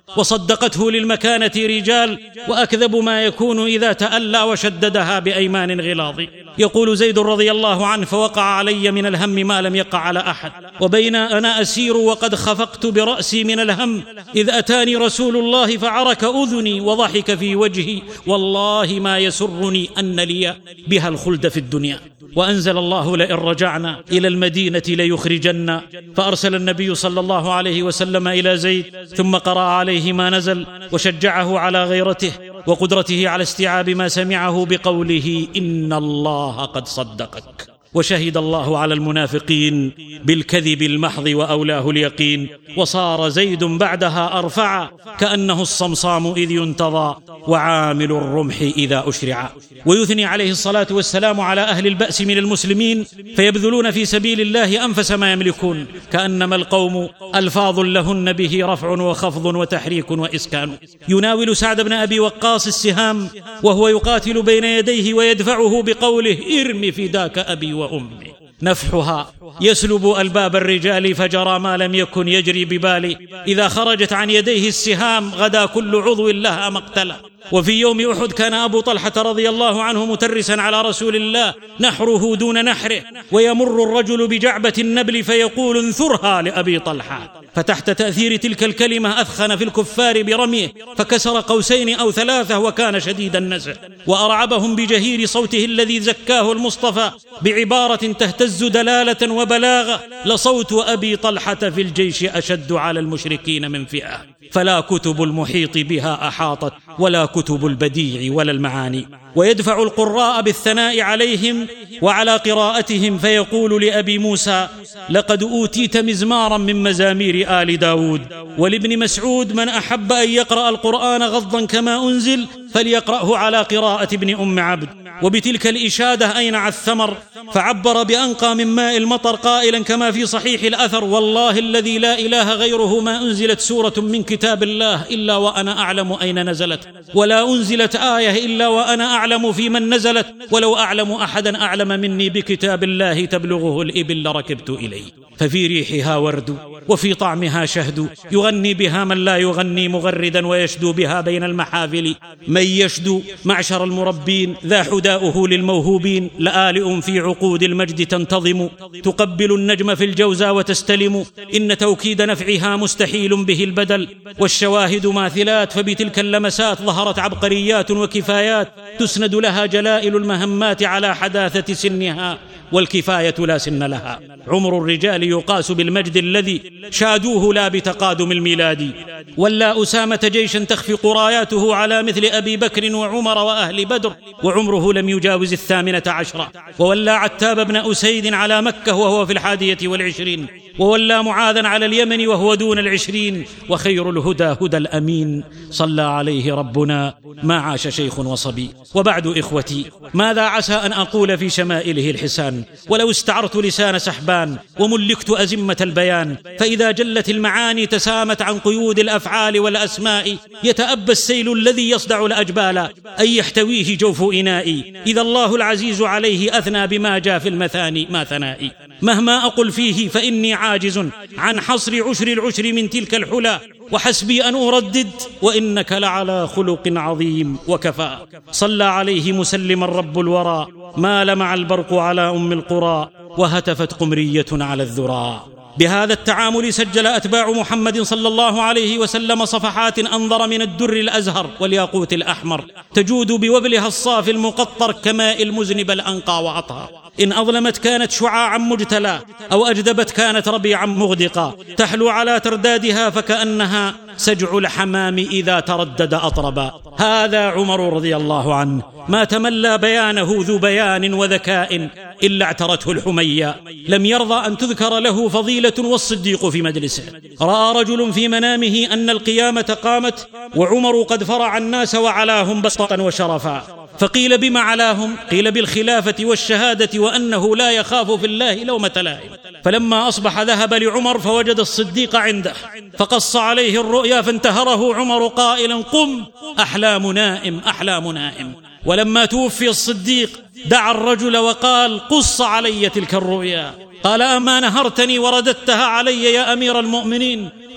S1: وصدقته للمكانة رجال، وأكذب ما يكون إذا تألى وشددها بأيمان غلاظ. يقول زيد رضي الله عنه: فوقع علي من الهم ما لم يقع على أحد، وبين أنا أسير وقد خفقت برأسي من الهم إذ أتاني رسول الله فعرك أذني وضحك في وجهي، والله ما يسرني أن لي بها الخلد في الدنيا. وأنزل الله: لئن رجعنا إلى المدينة ليخرجن. فأرسل النبي صلى الله عليه وسلم إلى زيد، ثم قرأ عليه ما نزل وشجعه على غيرته وقدرته على استيعاب ما سمعه بقوله: إن الله قد صدقك. وشهد الله على المنافقين بالكذب المحض وأولاه اليقين، وصار زيد بعدها أرفع كأنه الصمصام إذ ينتظى وعامل الرمح إذا أشرع. ويثني عليه الصلاة والسلام على أهل البأس من المسلمين فيبذلون في سبيل الله أنفس ما يملكون، كأنما القوم ألفاظ لهن به رفع وخفض وتحريك وإسكان. يناول سعد بن أبي وقاص السهام وهو يقاتل بين يديه ويدفعه بقوله: ارم فداك أبي وأمي. نفحها يسلب ألباب الرجال، فجرى ما لم يكن يجري ببالي. إذا خرجت عن يديه السهام غدا كل عضو لها مقتلا. وفي يوم أحد كان أبو طلحة رضي الله عنه مترسا على رسول الله، نحره دون نحره، ويمر الرجل بجعبة النبل فيقول: انثرها لأبي طلحة. فتحت تأثير تلك الكلمة أثخن في الكفار برميه، فكسر قوسين أو ثلاثة، وكان شديد النزع. وأرعبهم بجهير صوته الذي زكاه المصطفى بعبارة تهتز دلالة وبلاغة: لصوت أبي طلحة في الجيش أشد على المشركين من فئة، فلا كتب المحيط بها أحاطت، ولا كتب البديع ولا المعاني. ويدفع القراء بالثناء عليهم وعلى قراءتهم، فيقول لأبي موسى: لقد أوتيت مزمارا من مزامير آل داود. ولابن مسعود: من أحب أن يقرأ القرآن غضا كما أنزل فليقرأه على قراءة ابن أم عبد. وبتلك الإشادة أينع الثمر، فعبر بأنقى من ماء المطر قائلا كما في صحيح الأثر: والله الذي لا إله غيره ما أنزلت سورة من كتاب الله إلا وأنا أعلم أين نزلت، ولا أنزلت آية إلا وأنا أعلم في من نزلت، ولو أعلم أحدا أعلم مني بكتاب الله تبلغه الإبل لركبت إليه. ففي ريحها ورد وفي طعمها شهد، يغني بها من لا يغني مغردا، ويشدو بها بين المحافل من يشدو. معشر المربين ذا حداؤه للموهوبين، لآلئ في عقود المجد تنتظم، تقبل النجم في الجوزى وتستلم، إن توكيد نفعها مستحيل به البدل، والشواهد ماثلات، فبتلك اللمسات ظهرت عبقريات وكفايات تسند لها جلائل المهمات على حداثة سنها، والكفاية لا سن لها. عمر الرجال يقاس بالمجد الذي شادوه لا بتقادم الميلاد. ولا أسامة جيشا تخفق راياته على مثل أبي بكر وعمر وأهل بدر، وعمره لم يجاوز 18. وولى عتاب بن أسيد على مكة وهو في 21، وولى معاذا على اليمن وهو دون 20. وخير الهدى هدى الأمين، صلى عليه ربنا ما عاش شيخ وصبي. وبعد إخوتي، ماذا عسى أن أقول في شمائله الحسان، ولو استعرت لسان سحبان وملكت أزمة البيان، فإذا جلت المعاني تسامت عن قيود الأفعال والأسماء، يتأبى السيل الذي يصدع الأجبال أن يحتويه جوف إنائي، إذا الله العزيز عليه أثنى بما جاء في المثاني ما ثنائي. مهما أقل فيه فإني عاجز عن حصر عشر العشر من تلك الحلى، وحسبي أن أردد: وإنك لعلى خلق عظيم. وكفى. صلى عليه مسلما رب الورى، ما لمع البرق على أم القرى، وهتفت قمرية على الذرى. بهذا التعامل سجل أتباع محمد صلى الله عليه وسلم صفحات أنظر من الدر الأزهر والياقوت الأحمر، تجود بوبلها الصافي المقطر كماء المذنب الأنقى وعطها. إن أظلمت كانت شعاعا مجتلى، أو أجدبت كانت ربيعا مغدقا، تحلو على تردادها فكأنها سجع الحمام إذا تردد أطربا. هذا عمر رضي الله عنه، ما تملى بيانه ذو بيان وذكاء إلا اعترته الحمية، لم يرضى أن تذكر له فضيلة والصديق في مجلسه. رأى رجل في منامه أن القيامة قامت وعمر قد فرع الناس وعلاهم بسطا وشرفا، فقيل: بما علاهم؟ قيل: بالخلافة والشهادة، وأنه لا يخاف في الله لومة لائم. فلما أصبح ذهب لعمر فوجد الصديق عنده، فقص عليه الرؤيا فانتهره عمر قائلا: قم، أحلام نائم أحلام نائم. ولما توفي الصديق دعا الرجل وقال: قص علي تلك الرؤيا. قال: أما نهرتني ورددتها علي يا أمير المؤمنين؟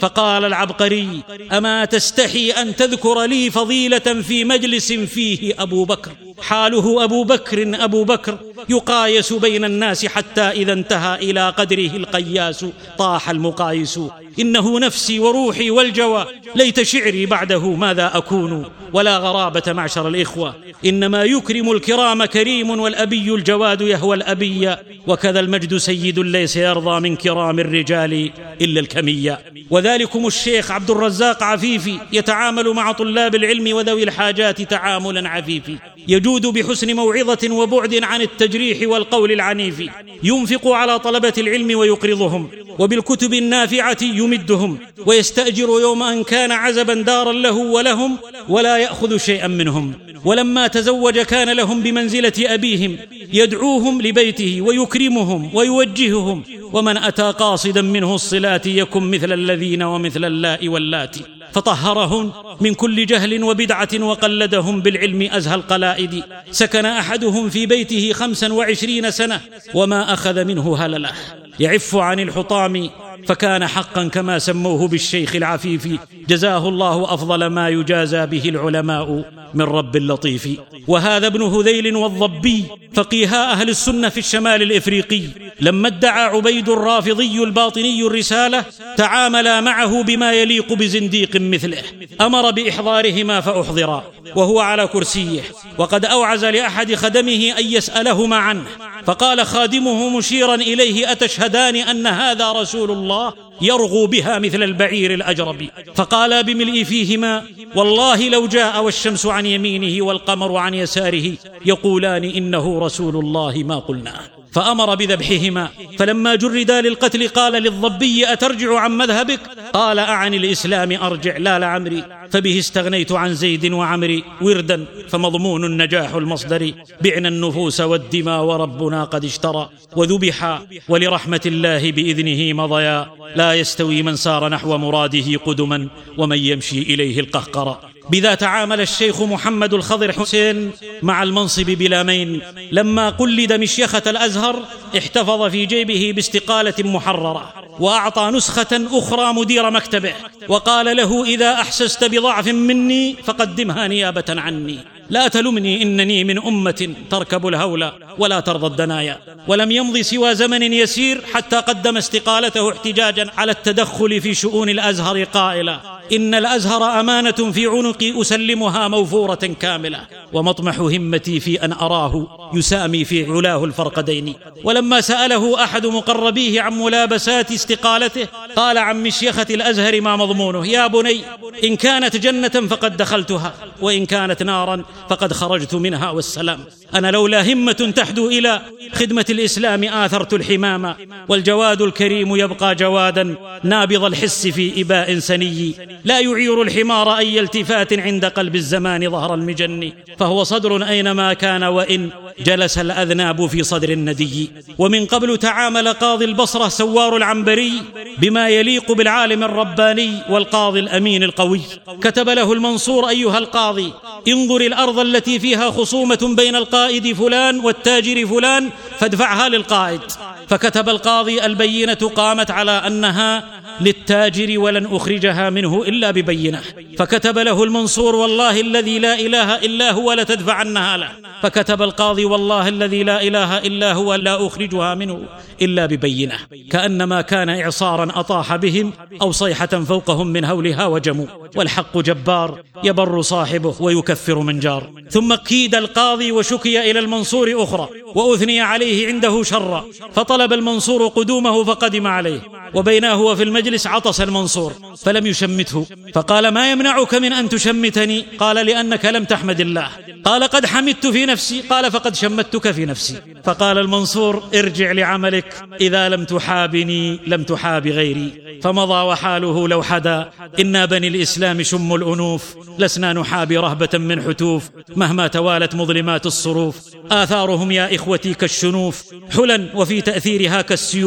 S1: فقال العبقري: أما تستحي أن تذكر لي فضيلة في مجلس فيه أبو بكر؟ حاله أبو بكر يقايس بين الناس، حتى إذا انتهى إلى قدره القياس طاح المقايس. إنه نفسي وروحي والجوى، ليت شعري بعده ماذا أكون؟ ولا غرابة معشر الإخوة، إنما يكرم الكرام كريم، والأبي الجواد يهوى الأبي، وكذا المجد سيد ليس يرضى من كرام الرجال إلا الكمية. وذلكم الشيخ عبد الرزاق عفيفي يتعامل مع طلاب العلم وذوي الحاجات تعاملا عفيفي، يجود بحسن موعظة وبعد عن التجريح والقول العنيف، ينفق على طلبة العلم ويقرضهم، وبالكتب النافعة يمدهم، ويستأجر يوم أن كان عزبا دارا له ولهم، ولا يأخذ شيئا منهم. ولما تزوج كان لهم بمنزلة أبيهم، يدعوهم لبيته ويكرمهم ويوجههم، ومن أتى قاصدا منه الصلات يكن مثل الذين ومثل اللاء واللاتي، فطهرهم من كل جهل وبدعة وقلدهم بالعلم أزهى القلائد. سكن أحدهم في بيته 25 سنة وما أخذ منه هلله، يعف عن الحطام، فكان حقا كما سموه بالشيخ العفيف، جزاه الله أفضل ما يجازى به العلماء من رب اللطيف. وهذا ابن هذيل والضبي فقيها أهل السنة في الشمال الإفريقي، لما ادعى عبيد الرافضي الباطني الرسالة تعاملا معه بما يليق بزنديق مثله، أمر بإحضارهما فأحضرا وهو على كرسيه، وقد أوعز لأحد خدمه أن يسألهما عنه، فقال خادمه مشيرا إليه: أتشهدان أن هذا رسول الله يرغو بها مثل البعير الأجرب؟ فقالا بملء فيهما: والله لو جاء والشمس عن يمينه والقمر عن يساره يقولان إنه رسول الله ما قلنا. فأمر بذبحهما. فلما جردا للقتل قال للضبي: أترجع عن مذهبك؟ قال: أعن الإسلام أرجع لا لعمري، فبه استغنيت عن زيد وعمري وردا، فمضمون النجاح المصدر، بعنا النفوس والدماء وربنا قد اشترى، وذبحا ولرحمة الله بإذنه مضيا، لا يستوي من سار نحو مراده قدما ومن يمشي إليه القهقرى. بذا تعامل الشيخ محمد الخضر حسين مع المنصب بلامين. لما قلد مشيخة الأزهر احتفظ في جيبه باستقالة محررة، وأعطى نسخة أخرى مدير مكتبه، وقال له: إذا أحسست بضعف مني فقدمها نيابة عني، لا تلمني إنني من أمة تركب الهول ولا ترضى الدنايا. ولم يمض سوى زمن يسير حتى قدم استقالته احتجاجا على التدخل في شؤون الأزهر قائلا: إن الأزهر أمانة في عنقي أسلمها موفورة كاملة، ومطمح همتي في أن أراه يسامي في علاه الفرقدين. ولما سأله أحد مقربيه عن ملابسات استقالته قال عن مشيخة الأزهر ما مضمونه: يا بني، إن كانت جنة فقد دخلتها، وإن كانت نارا فقد خرجت منها والسلام. أنا لولا همة تحدو إلى خدمة الإسلام آثرت الحمامة، والجواد الكريم يبقى جوادا نابض الحس في إباء سني، لا يعير الحمار أي التفات عند قلب الزمان ظهر المجن، فهو صدر أينما كان وإن جلس الأذناب في صدر الندي. ومن قبل تعامل قاضي البصرة سوار العنبري بما يليق بالعالم الرباني والقاضي الأمين القوي. كتب له المنصور: أيها القاضي، انظر الأرض التي فيها خصومة بين القائد فلان والتاجر فلان فادفعها للقائد. فكتب القاضي: البينة قامت على أنها للتاجر ولن أخرجها منه إلا ببينة. فكتب له المنصور: والله الذي لا إله إلا هو لتدفعنها له. فكتب القاضي: والله الذي لا إله إلا هو لا أخرجها منه إلا ببينة. كأنما كان إعصارا أطاح بهم أو صيحة فوقهم من هولها وجموا. والحق جبار يبر صاحبه ويكفر من جار. ثم كيد القاضي وشكي إلى المنصور أخرى، وأثني عليه عنده شرا، فطلب المنصور قدومه فقدم عليه، وبينه وفي المجلس عطس المنصور فلم يشمته، فقال: ما يمنعك من أن تشمتني؟ قال: لأنك لم تحمد الله. قال: قد حمدت في نفسي. قال: فقد شمتك في نفسي. فقال المنصور: ارجع لعملك، إذا لم تحابني لم تحاب غيري. فمضى وحاله لو حدا. إنا بني الإسلام شم الأنوف، لسنا نحابي رهبة من حتوف، مهما توالت مظلمات الصروف. آثارهم يا إخوتي كالشنوف، حلا وفي تأثيرها كالسيوف،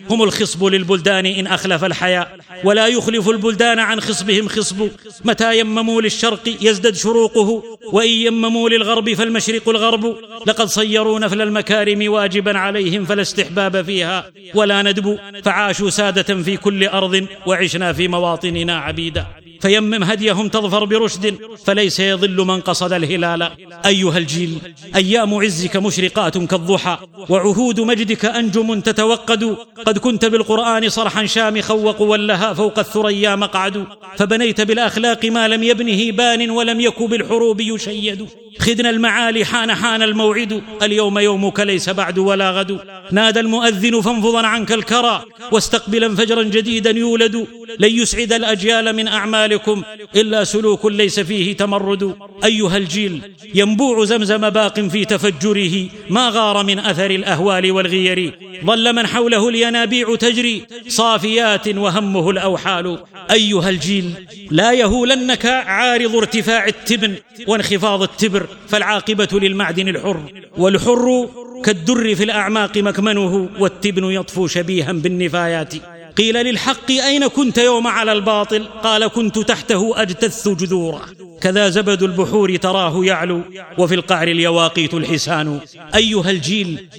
S2: هم الخصب للبلدان إن أخلف الحياء، ولا يخلف البلدان عن خصبهم خصب. متى يمموا للشرق يزدد شروقه، وإن يمموا للغرب فالمشرق الغرب. لقد صيروا نفل المكارم واجبا عليهم، فلا استحباب فيها ولا ندب. فعاشوا سادة في كل أرض، وعشنا في مواطننا عبيدا. فيمم هديهم تظفر برشد، فليس يضل من قصد الهلال. أيها الجيل، أيام عزك مشرقات كالضحى، وعهود مجدك أنجم تتوقد. قد كنت بالقرآن صرحا شامخا، وقولها فوق الثريا مقعد. فبنيت بالأخلاق ما لم يبنه بان، ولم يك بالحروب يشيد. خذنا المعالي حان الموعد، اليوم يومك ليس بعد ولا غد. نادى المؤذن فانفضا عنك الكرى، واستقبلا فجرا جديدا يولد. لن يسعد الأجيال من أعمالكم إلا سلوك ليس فيه تمرد. أيها الجيل، ينبوع زمزم باق في تفجره، ما غار من أثر الأهوال والغير. ظل من حوله الينابيع تجري، صافيات وهمه الأوحال. أيها الجيل، لا يهولنك عارض ارتفاع التبن وانخفاض التبر، فالعاقبة للمعدن الحر، والحر كالدر في الأعماق مكمنه، والتبن يطفو شبيها بالنفايات. قيل للحق أين كنت يوم على الباطل؟ قال كنت تحته أجتث جذورا. كذا زبد البحور تراه يعلو، وفي القعر اليواقيت الحسان. أيها الجيل،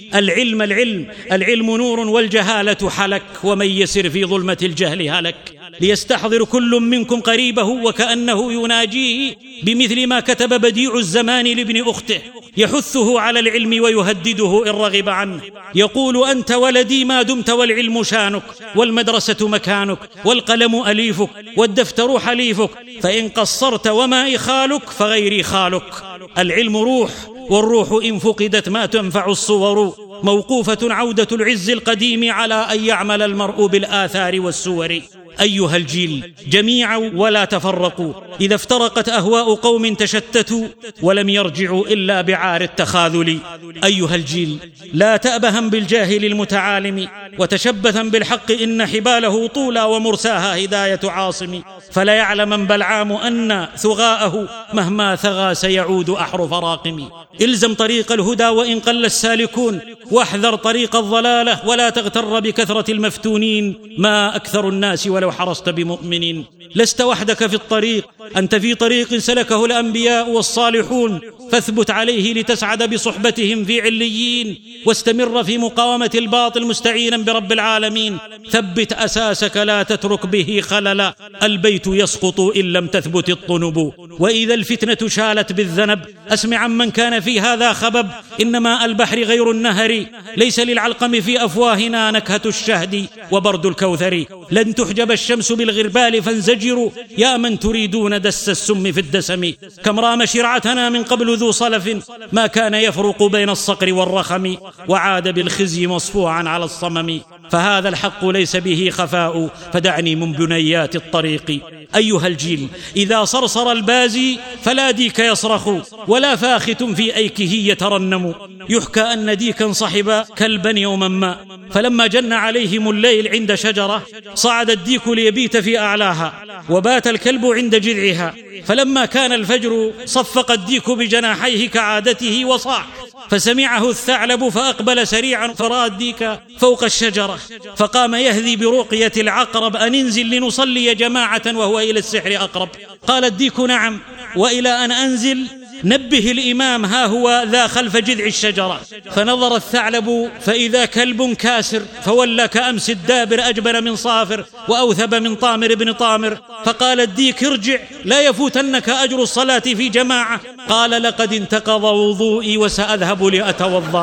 S2: العلم نور والجهالة حلك، ومن يسر في ظلمة الجهل هلك. ليستحضر كل منكم قريبه، وكأنه يناجيه بمثل ما كتب بديع الزمان لابن أخته، يحثه على العلم ويهدده إن رغب عنه. يقول أنت ولدي ما دمت، والعلم شانك، والمدرسة مكانك، والقلم أليفك، والدفتر حليفك. فإن قصرت وما إخالك فغيري خالك. العلم روح، والروح إن فقدت ما تنفع الصور. موقوفة عودة العز القديم، على أن يعمل المرء بالآثار والسور. أيها الجيل، جميعا ولا تفرقوا. إذا افترقت أهواء قوم تشتتوا، ولم يرجعوا إلا بعار التخاذل. أيها الجيل، لا تأبها بالجاهل المتعالم، وتشبثا بالحق إن حباله طولا، ومرساها هداية عاصم. فلا يعلم بلعام أن ثغاءه مهما ثغى سيعود أحرف راقم. إلزم طريق الهدى وإن قل السالكون، واحذر طريق الضلالة، ولا تغتر بكثرة المفتونين. ما أكثر الناس ولو حرصت بمؤمنين. لست وحدك في الطريق، أنت في طريق سلكه الأنبياء والصالحون، فاثبت عليه لتسعد بصحبتهم في عليين. واستمر في مقاومة الباطل مستعينا برب العالمين. ثبت أساسك لا تترك به خللا، البيت يسقط إن لم تثبت الطنب. وإذا الفتنة شالت بالذنب، أسمع من كان في هذا خبب. إنما البحر غير النهر، ليس للعلقم في أفواهنا نكهة الشهد وبرد الكوثر. لن تحجب الشمس بالغربال فانزجروا، يا من تريدون دس السم في الدسم. كم رام شرعتنا من قبل ذو صلف، ما كان يفرق بين الصقر والرخم، وعاد بالخزي مصفوعا على الصمم. فهذا الحق ليس به خفاء، فدعني من بنيات الطريق. أيها الجيل، إذا صرصر البازي فلا ديك يصرخ، ولا فاخت في أيكه يترنم. يحكى أن ديكا صحب كلبا يوما ما، فلما جن عليهم الليل عند شجرة، صعد الديك ليبيت في أعلاها، وبات الكلب عند جذعها. فلما كان الفجر صفق الديك بجناحيه كعادته وصاح، فسمعه الثعلب فأقبل سريعا، فرأى الديك فوق الشجرة، فقام يهذي برقية العقرب أن انزل لنصلي جماعة وهو إلى السحر أقرب. قال الديك نعم، وإلى أن أنزل نبه الإمام، ها هو ذا خلف جذع الشجرة. فنظر الثعلب فإذا كلب كاسر، فولى كأمس الدابر أجبن من صافر، وأوثب من طامر بن طامر. فقال الديك ارجع، لا يفوتنك أجر الصلاة في جماعة. قال لقد انتقض وضوئي وسأذهب لأتوضأ.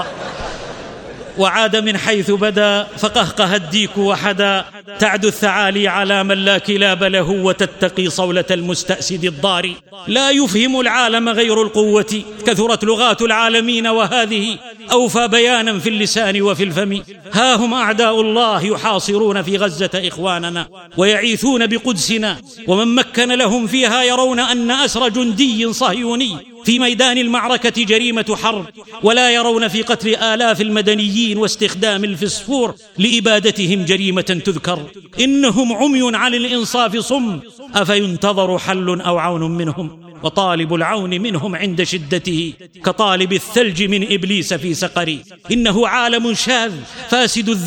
S2: وعاد من حيث بدا، فقهقه الديك وحدا. تعدو الثعالي على من لا كلاب له، وتتقي صولة المستأسد الضار. لا يفهم العالم غير القوة، كثرت لغات العالمين، وهذه أوفى بيانا في اللسان وفي الفم. ها هم أعداء الله يحاصرون في غزة إخواننا، ويعيثون بقدسنا، ومن مكن لهم فيها يرون أن أسر جندي صهيوني في ميدان المعركة جريمة حرب، ولا يرون في قتل آلاف المدنيين واستخدام الفسفور لإبادتهم جريمة تذكر. إنهم عمي عن الإنصاف صم، أفينتظر حل أو عون منهم؟ وطالب العون منهم عند شدته كطالب الثلج من إبليس في سقر. إنه عالم شاذ فاسد الذوق،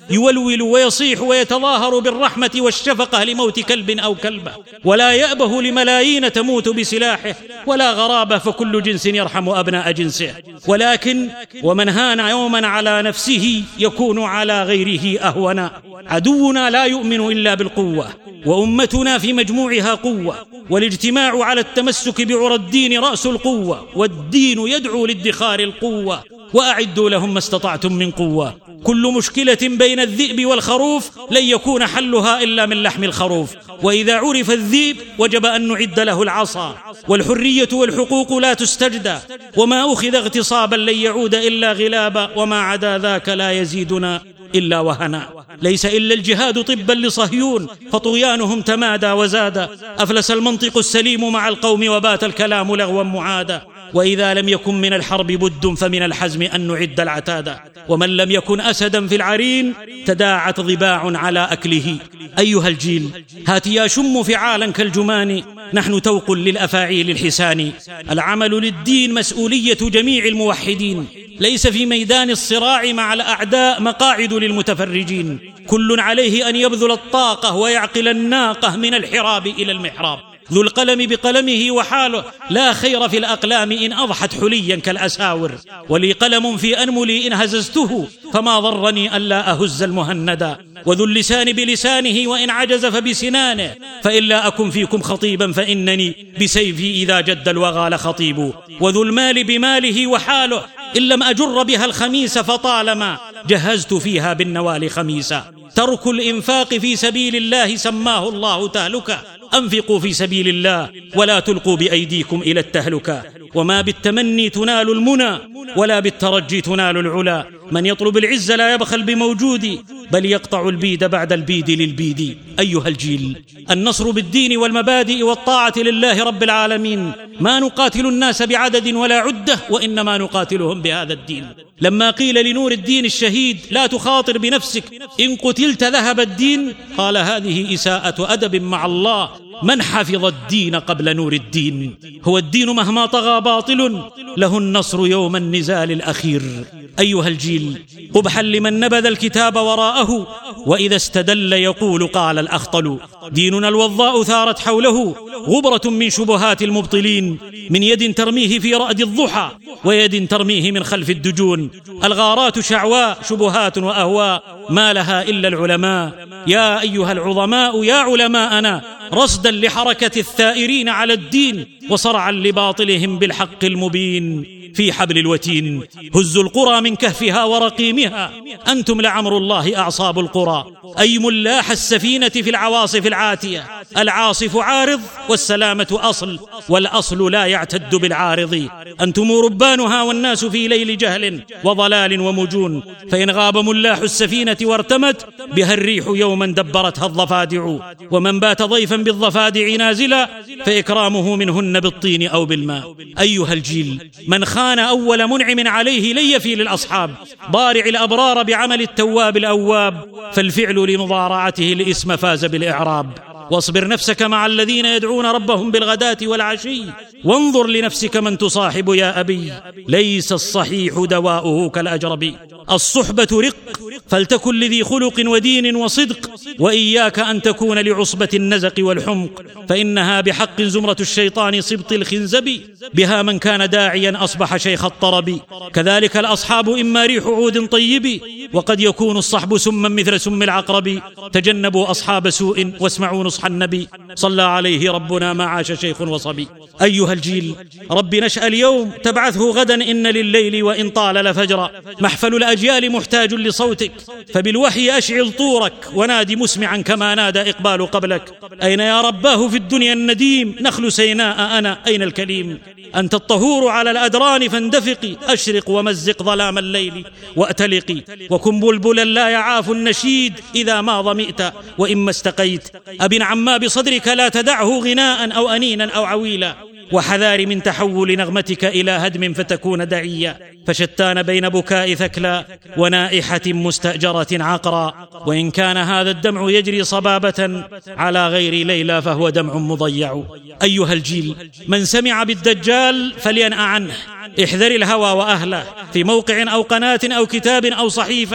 S2: يولول ويصيح ويتظاهر بالرحمة والشفقة لموت كلب أو كلبة، ولا يأبه لملايين تموت بسلاحه، ولا غرابة فكل جنس يرحم أبناء جنسه. ولكن ومن هان يوما على نفسه يكون على غيره أهونا. عدونا لا يؤمن إلا بالقوة، وأمتنا في مجموعها قوة، والاجتماع على التمسك بعرى الدين رأس القوة، والدين يدعو لادخار القوة، وأعدوا لهم ما استطعتم من قوة. كل مشكلة بين الذئب والخروف لن يكون حلها إلا من لحم الخروف، وإذا عرف الذئب وجب أن نعد له العصا. والحرية والحقوق لا تستجدى، وما أخذ اغتصابا لن يعود إلا غلابا، وما عدا ذاك لا يزيدنا إلا وهنا. ليس إلا الجهاد طبا لصهيون، فطغيانهم تمادى وزاد. أفلس المنطق السليم مع القوم، وبات الكلام لغوا معادا. وإذا لم يكن من الحرب بد فمن الحزم أن نعد العتاد. ومن لم يكن أسدا في العرين تداعت ضباع على أكله. أيها الجيل، هات يا شم فعالا كالجمان، نحن توق للأفاعيل الحسان. العمل للدين مسؤولية جميع الموحدين، ليس في ميدان الصراع مع الأعداء مقاعد للمتفرجين. كل عليه أن يبذل الطاقة ويعقل الناقة من الحراب إلى المحراب. ذو القلم بقلمه وحاله، لا خير في الأقلام إن أضحت حليا كالأساور. ولي قلم في أنملي إن هززته، فما ضرني ألا أهز المهندا. وذو اللسان بلسانه وإن عجز فبسنانه، فإن لا أكن فيكم خطيبا فإنني بسيفي إذا جد الوغى لخطيب. وذو المال بماله وحاله، إن لم أجر بها الخميس فطالما جهزت فيها بالنوال خميسا. ترك الإنفاق في سبيل الله سماه الله تهلكة. أنفقوا في سبيل الله ولا تلقوا بأيديكم إلى التهلكة. وما بالتمني تنال المنى، ولا بالترجي تنال العلا. من يطلب العز لا يبخل بموجود، بل يقطع البيد بعد البيد للبيد. أيها الجيل، النصر بالدين والمبادئ والطاعة لله رب العالمين. ما نقاتل الناس بعدد ولا عدة، وإنما نقاتلهم بهذا الدين. لما قيل لنور الدين الشهيد لا تخاطر بنفسك، إن قتلت ذهب الدين، قال هذه إساءة أدب مع الله. من حفظ الدين قبل نور الدين؟ هو الدين مهما طغى باطل، له النصر يوم النزال الأخير. أيها الجيل، قبحا لمن نبذ الكتاب وراءه، وإذا استدل يقول قال الأخطل. ديننا الوضاء ثارت حوله غبرة من شبهات المبطلين، من يد ترميه في رأد الضحى، ويد ترميه من خلف الدجون. الغارات شعواء، شبهات وأهواء، ما لها إلا العلماء. يا أيها العظماء يا علماءنا، رصدا لحركة الثائرين على الدين، وصرعا لباطلهم بالحق المبين. في حبل الوتين هزوا القرى من كهفها ورقيمها، أنتم لعمر الله أعصاب القرى. أي ملاح السفينة في العواصف العاتية، العاصف عارض والسلامة أصل، والأصل لا يعتد بالعارض. أنتم ربانها والناس في ليل جهل وضلال ومجون، فإن غاب ملاح السفينة وارتمت بها الريح يوما دبرتها الضفادع. ومن بات ضيفا بالضفادع نازلا، فإكرامه منهن بالطين أو بالماء. أيها الجيل، من خان أول منعم عليه لن يفي للأصحاب. ضارع الأبرار بعمل التواب الأواب، فالفعل لمضارعته الإسم فاز بالإعراب. واصبر نفسك مع الذين يدعون ربهم بالغداة والعشي، وانظر لنفسك من تصاحب يا أبي، ليس الصحيح دواؤه كالأجرب. الصحبة رق، فلتكن لذي خلق ودين وصدق، وإياك أن تكون لعصبة النزق والحمق، فإنها بحق زمرة الشيطان صبط الخنزب، بها من كان داعيا أصبح شيخ الطرب. كذلك الأصحاب إما ريح عود طيب، وقد يكون الصحب سما مثل سم العقرب. تجنبوا أصحاب سوء واسمعوا نصح النبي، صلى عليه ربنا ما عاش شيخ وصبي. أيها الجيل، رب نشأ اليوم تبعثه غدا، إن لليل وإن طال لفجرا. محفل الأجيال محتاج لصوتك، فبالوحي أشعل طورك، ونادي مسمعا كما نادى إقبال قبلك. أين يا رباه في الدنيا النديم، نخل سيناء أنا أين الكليم؟ أنت الطهور على الأدران فاندفقي، أشرق ومزق ظلام الليل وأتلقي. وكن بلبلا لا يعاف النشيد إذا ما ظمئت وإما استقيت. أبن عما بصدرك لا تدعه غناء أو أنينا أو عويلا، وحذار من تحول نغمتك إلى هدم فتكون دعيا. فشتان بين بكاء ثكلى ونائحة مستأجرة عقرا، وإن كان هذا الدمع يجري صبابة على غير ليلى فهو دمع مضيع. أيها الجيل، من سمع بالدجال فلينأ عنه، احذر الهوى وأهله، في موقع أو قناة أو كتاب أو صحيفة،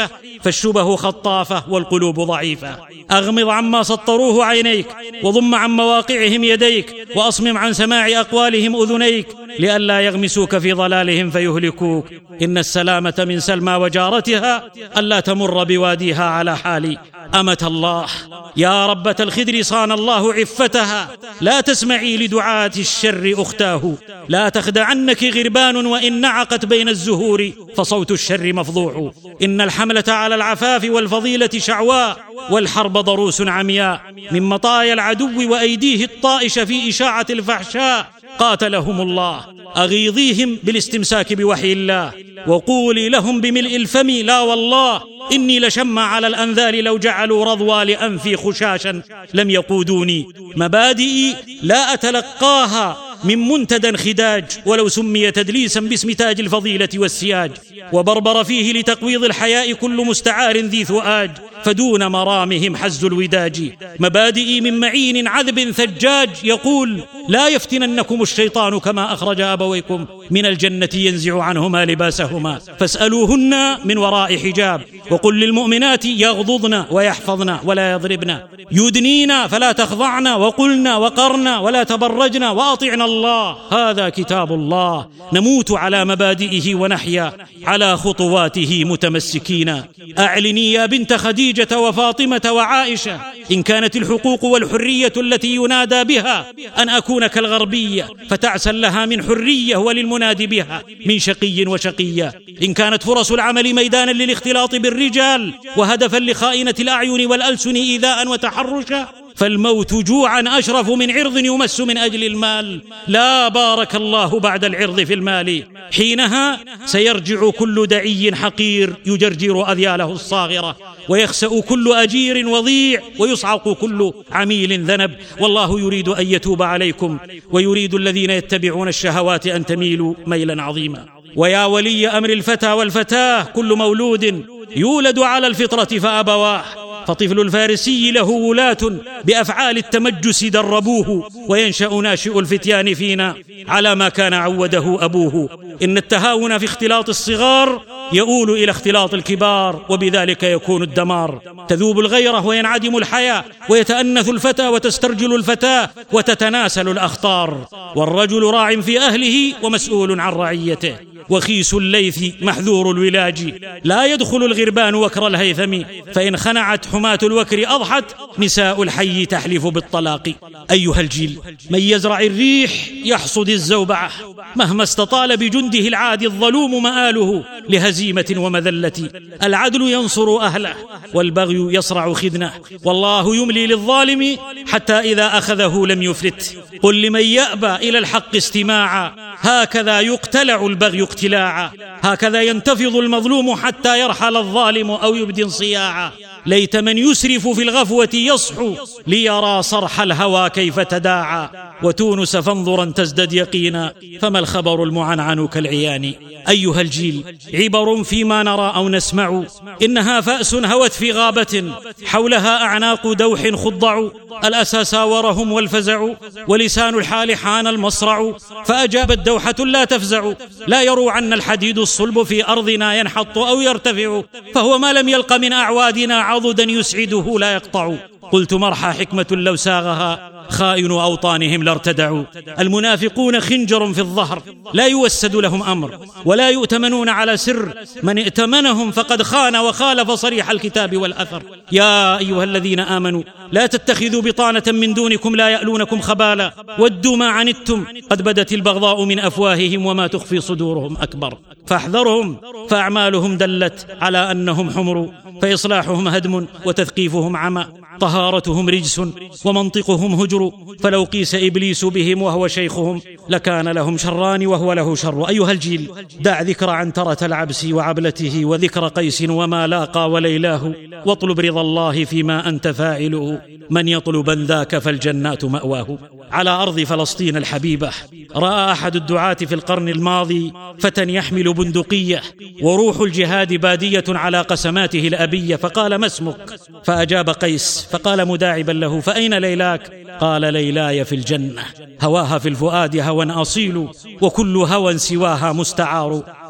S2: فالشبه خطافة والقلوب ضعيفة. أغمض عما سطروه عينيك، وضم عن مواقعهم يديك، وأصمم عن سماع أقوالهم أذنيك، لئلا يغمسوك في ضلالهم فيهلكوك. إن السلامة من سلمى وجارتها ألا تمر بواديها على حالي. أمة الله، يا ربة الخدر صان الله عفتها، لا تسمعي لدعاة الشر أختاه. لا تخدعنك غربان وإن نعقت بين الزهور، فصوت الشر مفضوح. إن الحملة على العفاف والفضيلة شعواء، والحرب ضروس عمياء. من مطايا العدو وأيديه الطائش في إشاعة الفحشاء، قاتلهم الله. أغيظيهم بالاستمساك بوحي الله، وقولي لهم بملء الفم لا والله، إني لشمع على الأنذال لو جعلوا رضوى لأنفي خشاشا لم يقودوني. مبادئي لا أتلقاها من منتدى خداج، ولو سمي تدليسا باسم تاج الفضيلة والسياج. وبربر فيه لتقويض الحياء كل مستعار ذي ثؤاج، فدون مرامهم حز الوداج. مبادئي من معين عذب ثجاج، يقول لا يفتننكم الشيطان كما أخرج أبويكم من الجنة ينزع عنهما لباسهما، فاسألوهن من وراء حجاب. وقل للمؤمنات يغضضن ويحفظن ولا يضربن، يدنين فلا تخضعن، وقلن وقرن ولا تبرجن، وأطعن الله. هذا كتاب الله، نموت على مبادئه ونحيا على خطواته متمسكين. أعلني يا بنت خديجة وفاطمة وعائشة، إن كانت الحقوق والحرية التي ينادى بها أن أكون كالغربية، فتعسا لها من حرية وللمنادي بها من شقي وشقية. إن كانت فرص العمل ميدانا للاختلاط بالرجال وهدفا لخائنة الأعين والألسن إيذاء وتحرشا، فالموت جوعا أشرف من عرض يمس من أجل المال. لا بارك الله بعد العرض في المال. حينها سيرجع كل دعي حقير يجرجر أذياله الصاغرة، ويخسأ كل أجير وضيع، ويصعق كل عميل ذنب. والله يريد أن يتوب عليكم، ويريد الذين يتبعون الشهوات أن تميلوا ميلا عظيما. ويا ولي أمر الفتى والفتاة، كل مولود يولد على الفطرة فأبواه، فطفل الفارسي له ولاة بأفعال التمجس دربوه، وينشأ ناشئ الفتيان فينا على ما كان عوده أبوه. إن التهاون في اختلاط الصغار يؤول إلى اختلاط الكبار، وبذلك يكون الدمار. تذوب الغيرة وينعدم الحياء، ويتأنث الفتى وتسترجل الفتاة، وتتناسل الأخطار. والرجل راع في أهله ومسؤول عن رعيته، وخيس الليث محذور الولاج. لا يدخل الغربان وكر الهيثم، فإن خنعت حماة الوكر أضحت نساء الحي تحلف بالطلاق. أيها الجيل، من يزرع الريح يحصد الزوبعة، مهما استطال بجنده العادي الظلوم مآله لهزيمة ومذلة. العدل ينصر أهله، والبغي يصرع خدنه، والله يملي للظالم حتى إذا أخذه لم يفلت. قل لمن يأبى إلى الحق استماعا، هكذا يقتلع البغي اقتلاعا، هكذا ينتفض المظلوم حتى يرحل الظالم أو يبدي انصياعا. ليت من يسرف في الغفوة يصحو ليرى صرح الهوى كيف تداعى. وتونس فانظرا تزدد يقينا، فما الخبر المعنعن كالعيان. أيها الجيل، عبر فيما نرى أو نسمع، إنها فأس هوت في غابة، حولها أعناق دوح خضع. الأسى ساورهم والفزع، ولسان الحال حان المصرع. فأجابت دوحة لا تفزع، لا يروعن الحديد الصلب في أرضنا ينحط أو يرتفع، فهو ما لم يلق من أعوادنا عضدا يسعده لا يقطع. قلت مرحى حكمة لو ساغها، خائن أوطانهم لارتدعوا. المنافقون خنجر في الظهر، لا يوسد لهم أمر، ولا يؤتمنون على سر. من ائتمنهم فقد خان وخالف صريح الكتاب والأثر. يا أيها الذين آمنوا، لا تتخذوا بطانة من دونكم لا يألونكم خبالا، ودوا ما عنتم، قد بدت البغضاء من أفواههم وما تخفي صدورهم أكبر. فاحذرهم، فأعمالهم دلت على أنهم حمر، فإصلاحهم هدم وتثقيفهم عمى، طهارتهم رجس ومنطقهم هجر. فلو قيس إبليس بهم وهو شيخهم، لكان لهم شران وهو له شر. أيها الجيل، دع ذكر عنترة العبس وعبلته، وذكر قيس وما لاقى وليلاه، واطلب رضا الله فيما أنت فاعله، من يطلبا ذاك فالجنات مأواه. على أرض فلسطين الحبيبة، رأى أحد الدعاة في القرن الماضي فتى يحمل بندقية، وروح الجهاد بادية على قسماته الأبية، فقال: ما اسمك؟ فأجاب قيس، فقال مداعبا له: فأين ليلاك؟ قال: ليلاي في الجنة، هواها في الفؤاد هوى أصيل، وكل هوى سواها مستعار.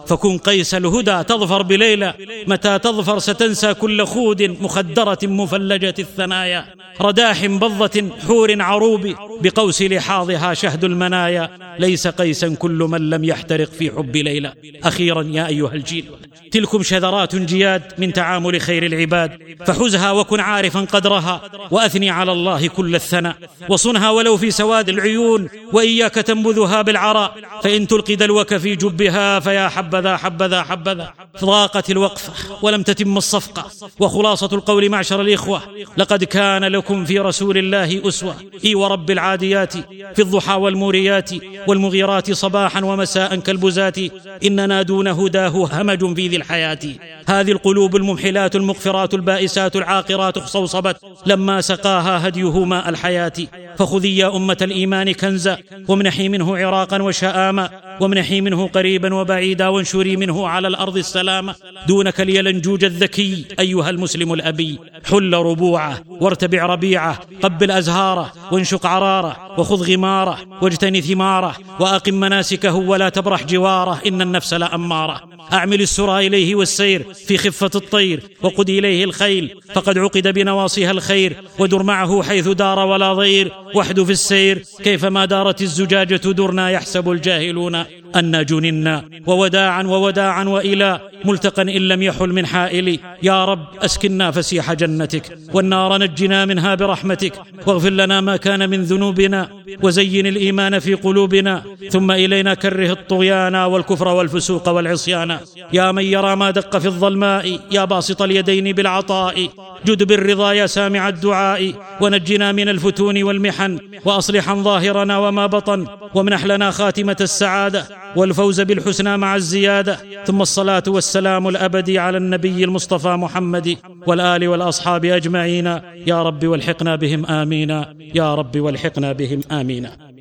S2: فكن قيس الهدى تظفر بليلى، متى تظفر ستنسى كل خود مخدرة مفلجة الثنايا، رداح بضة حور عروب بقوس لحاظها شهد المنايا، ليس قيسا كل من لم يحترق في حب ليلى. أخيرا يا أيها الجيل، تلكم شذرات جياد من تعامل خير العباد، فحزها وكن عارفا قدرها، وأثني على الله كل الثناء، وصنها ولو في سواد العيون، وإياك تنبذها بالعراء، فإن تلقي دلوك في جبها فيا حبذا حبذا حبذا. ضاقت الوقفة ولم تتم الصفقة، وخلاصة القول معشر الإخوة، لقد كان لكم في رسول الله أسوة، ورب العاديات في الضحى والموريات، والمغيرات صباحا ومساء كالبزات، إننا دون هداه همج في ذي الحياة. هذه القلوب الممحلات المغفرات البائسات العاقرات اخصوصبت لما سقاها هديه ماء الحياة. فخذي يا أمة الإيمان كنزا، وامنحي منه عراقا وشآما، وامنحي منه قريبا وبعيدا، وانشري منه على الأرض السلامة. دونك اليلنجوج الذكي أيها المسلم الأبي، حل ربوعه وارتبع ربيعه، قبل أزهاره وانشق عراره، وخذ غماره واجتني ثماره، وأقم مناسكه ولا تبرح جواره، إن النفس لأمارة. أعمل السرى إليه والسير في خفة الطير، وقد إليه الخيل فقد عقد بنواصيها الخير، ودر معه حيث دار ولا ضير، وحد في السير كيفما دارت الزجاجة درنا، يحسب الجاهلون أنا جننا. ووداعا ووداعا وإلى ملتقى إن لم يحل من حائل، يا رب أسكننا فسيح جنتك، والنار نجنا منها برحمتك، واغفر لنا ما كان من ذنوبنا، وزين الإيمان في قلوبنا، ثم إلينا كره الطغيان والكفر والفسوق والعصيان. يا من يرى ما دق في الظلماء، يا باسط اليدين بالعطاء، جد بالرضا يا سامع الدعاء، ونجنا من الفتون والمحن، وأصلحا ظاهرنا وما بطن، وامنح لنا خاتمة السعادة والفوز بالحسنى مع الزيادة. ثم الصلاة والسلام الأبدي على النبي المصطفى محمد والآل والأصحاب أجمعين، يا رب والحقنا بهم آمين، يا رب والحقنا بهم آمين.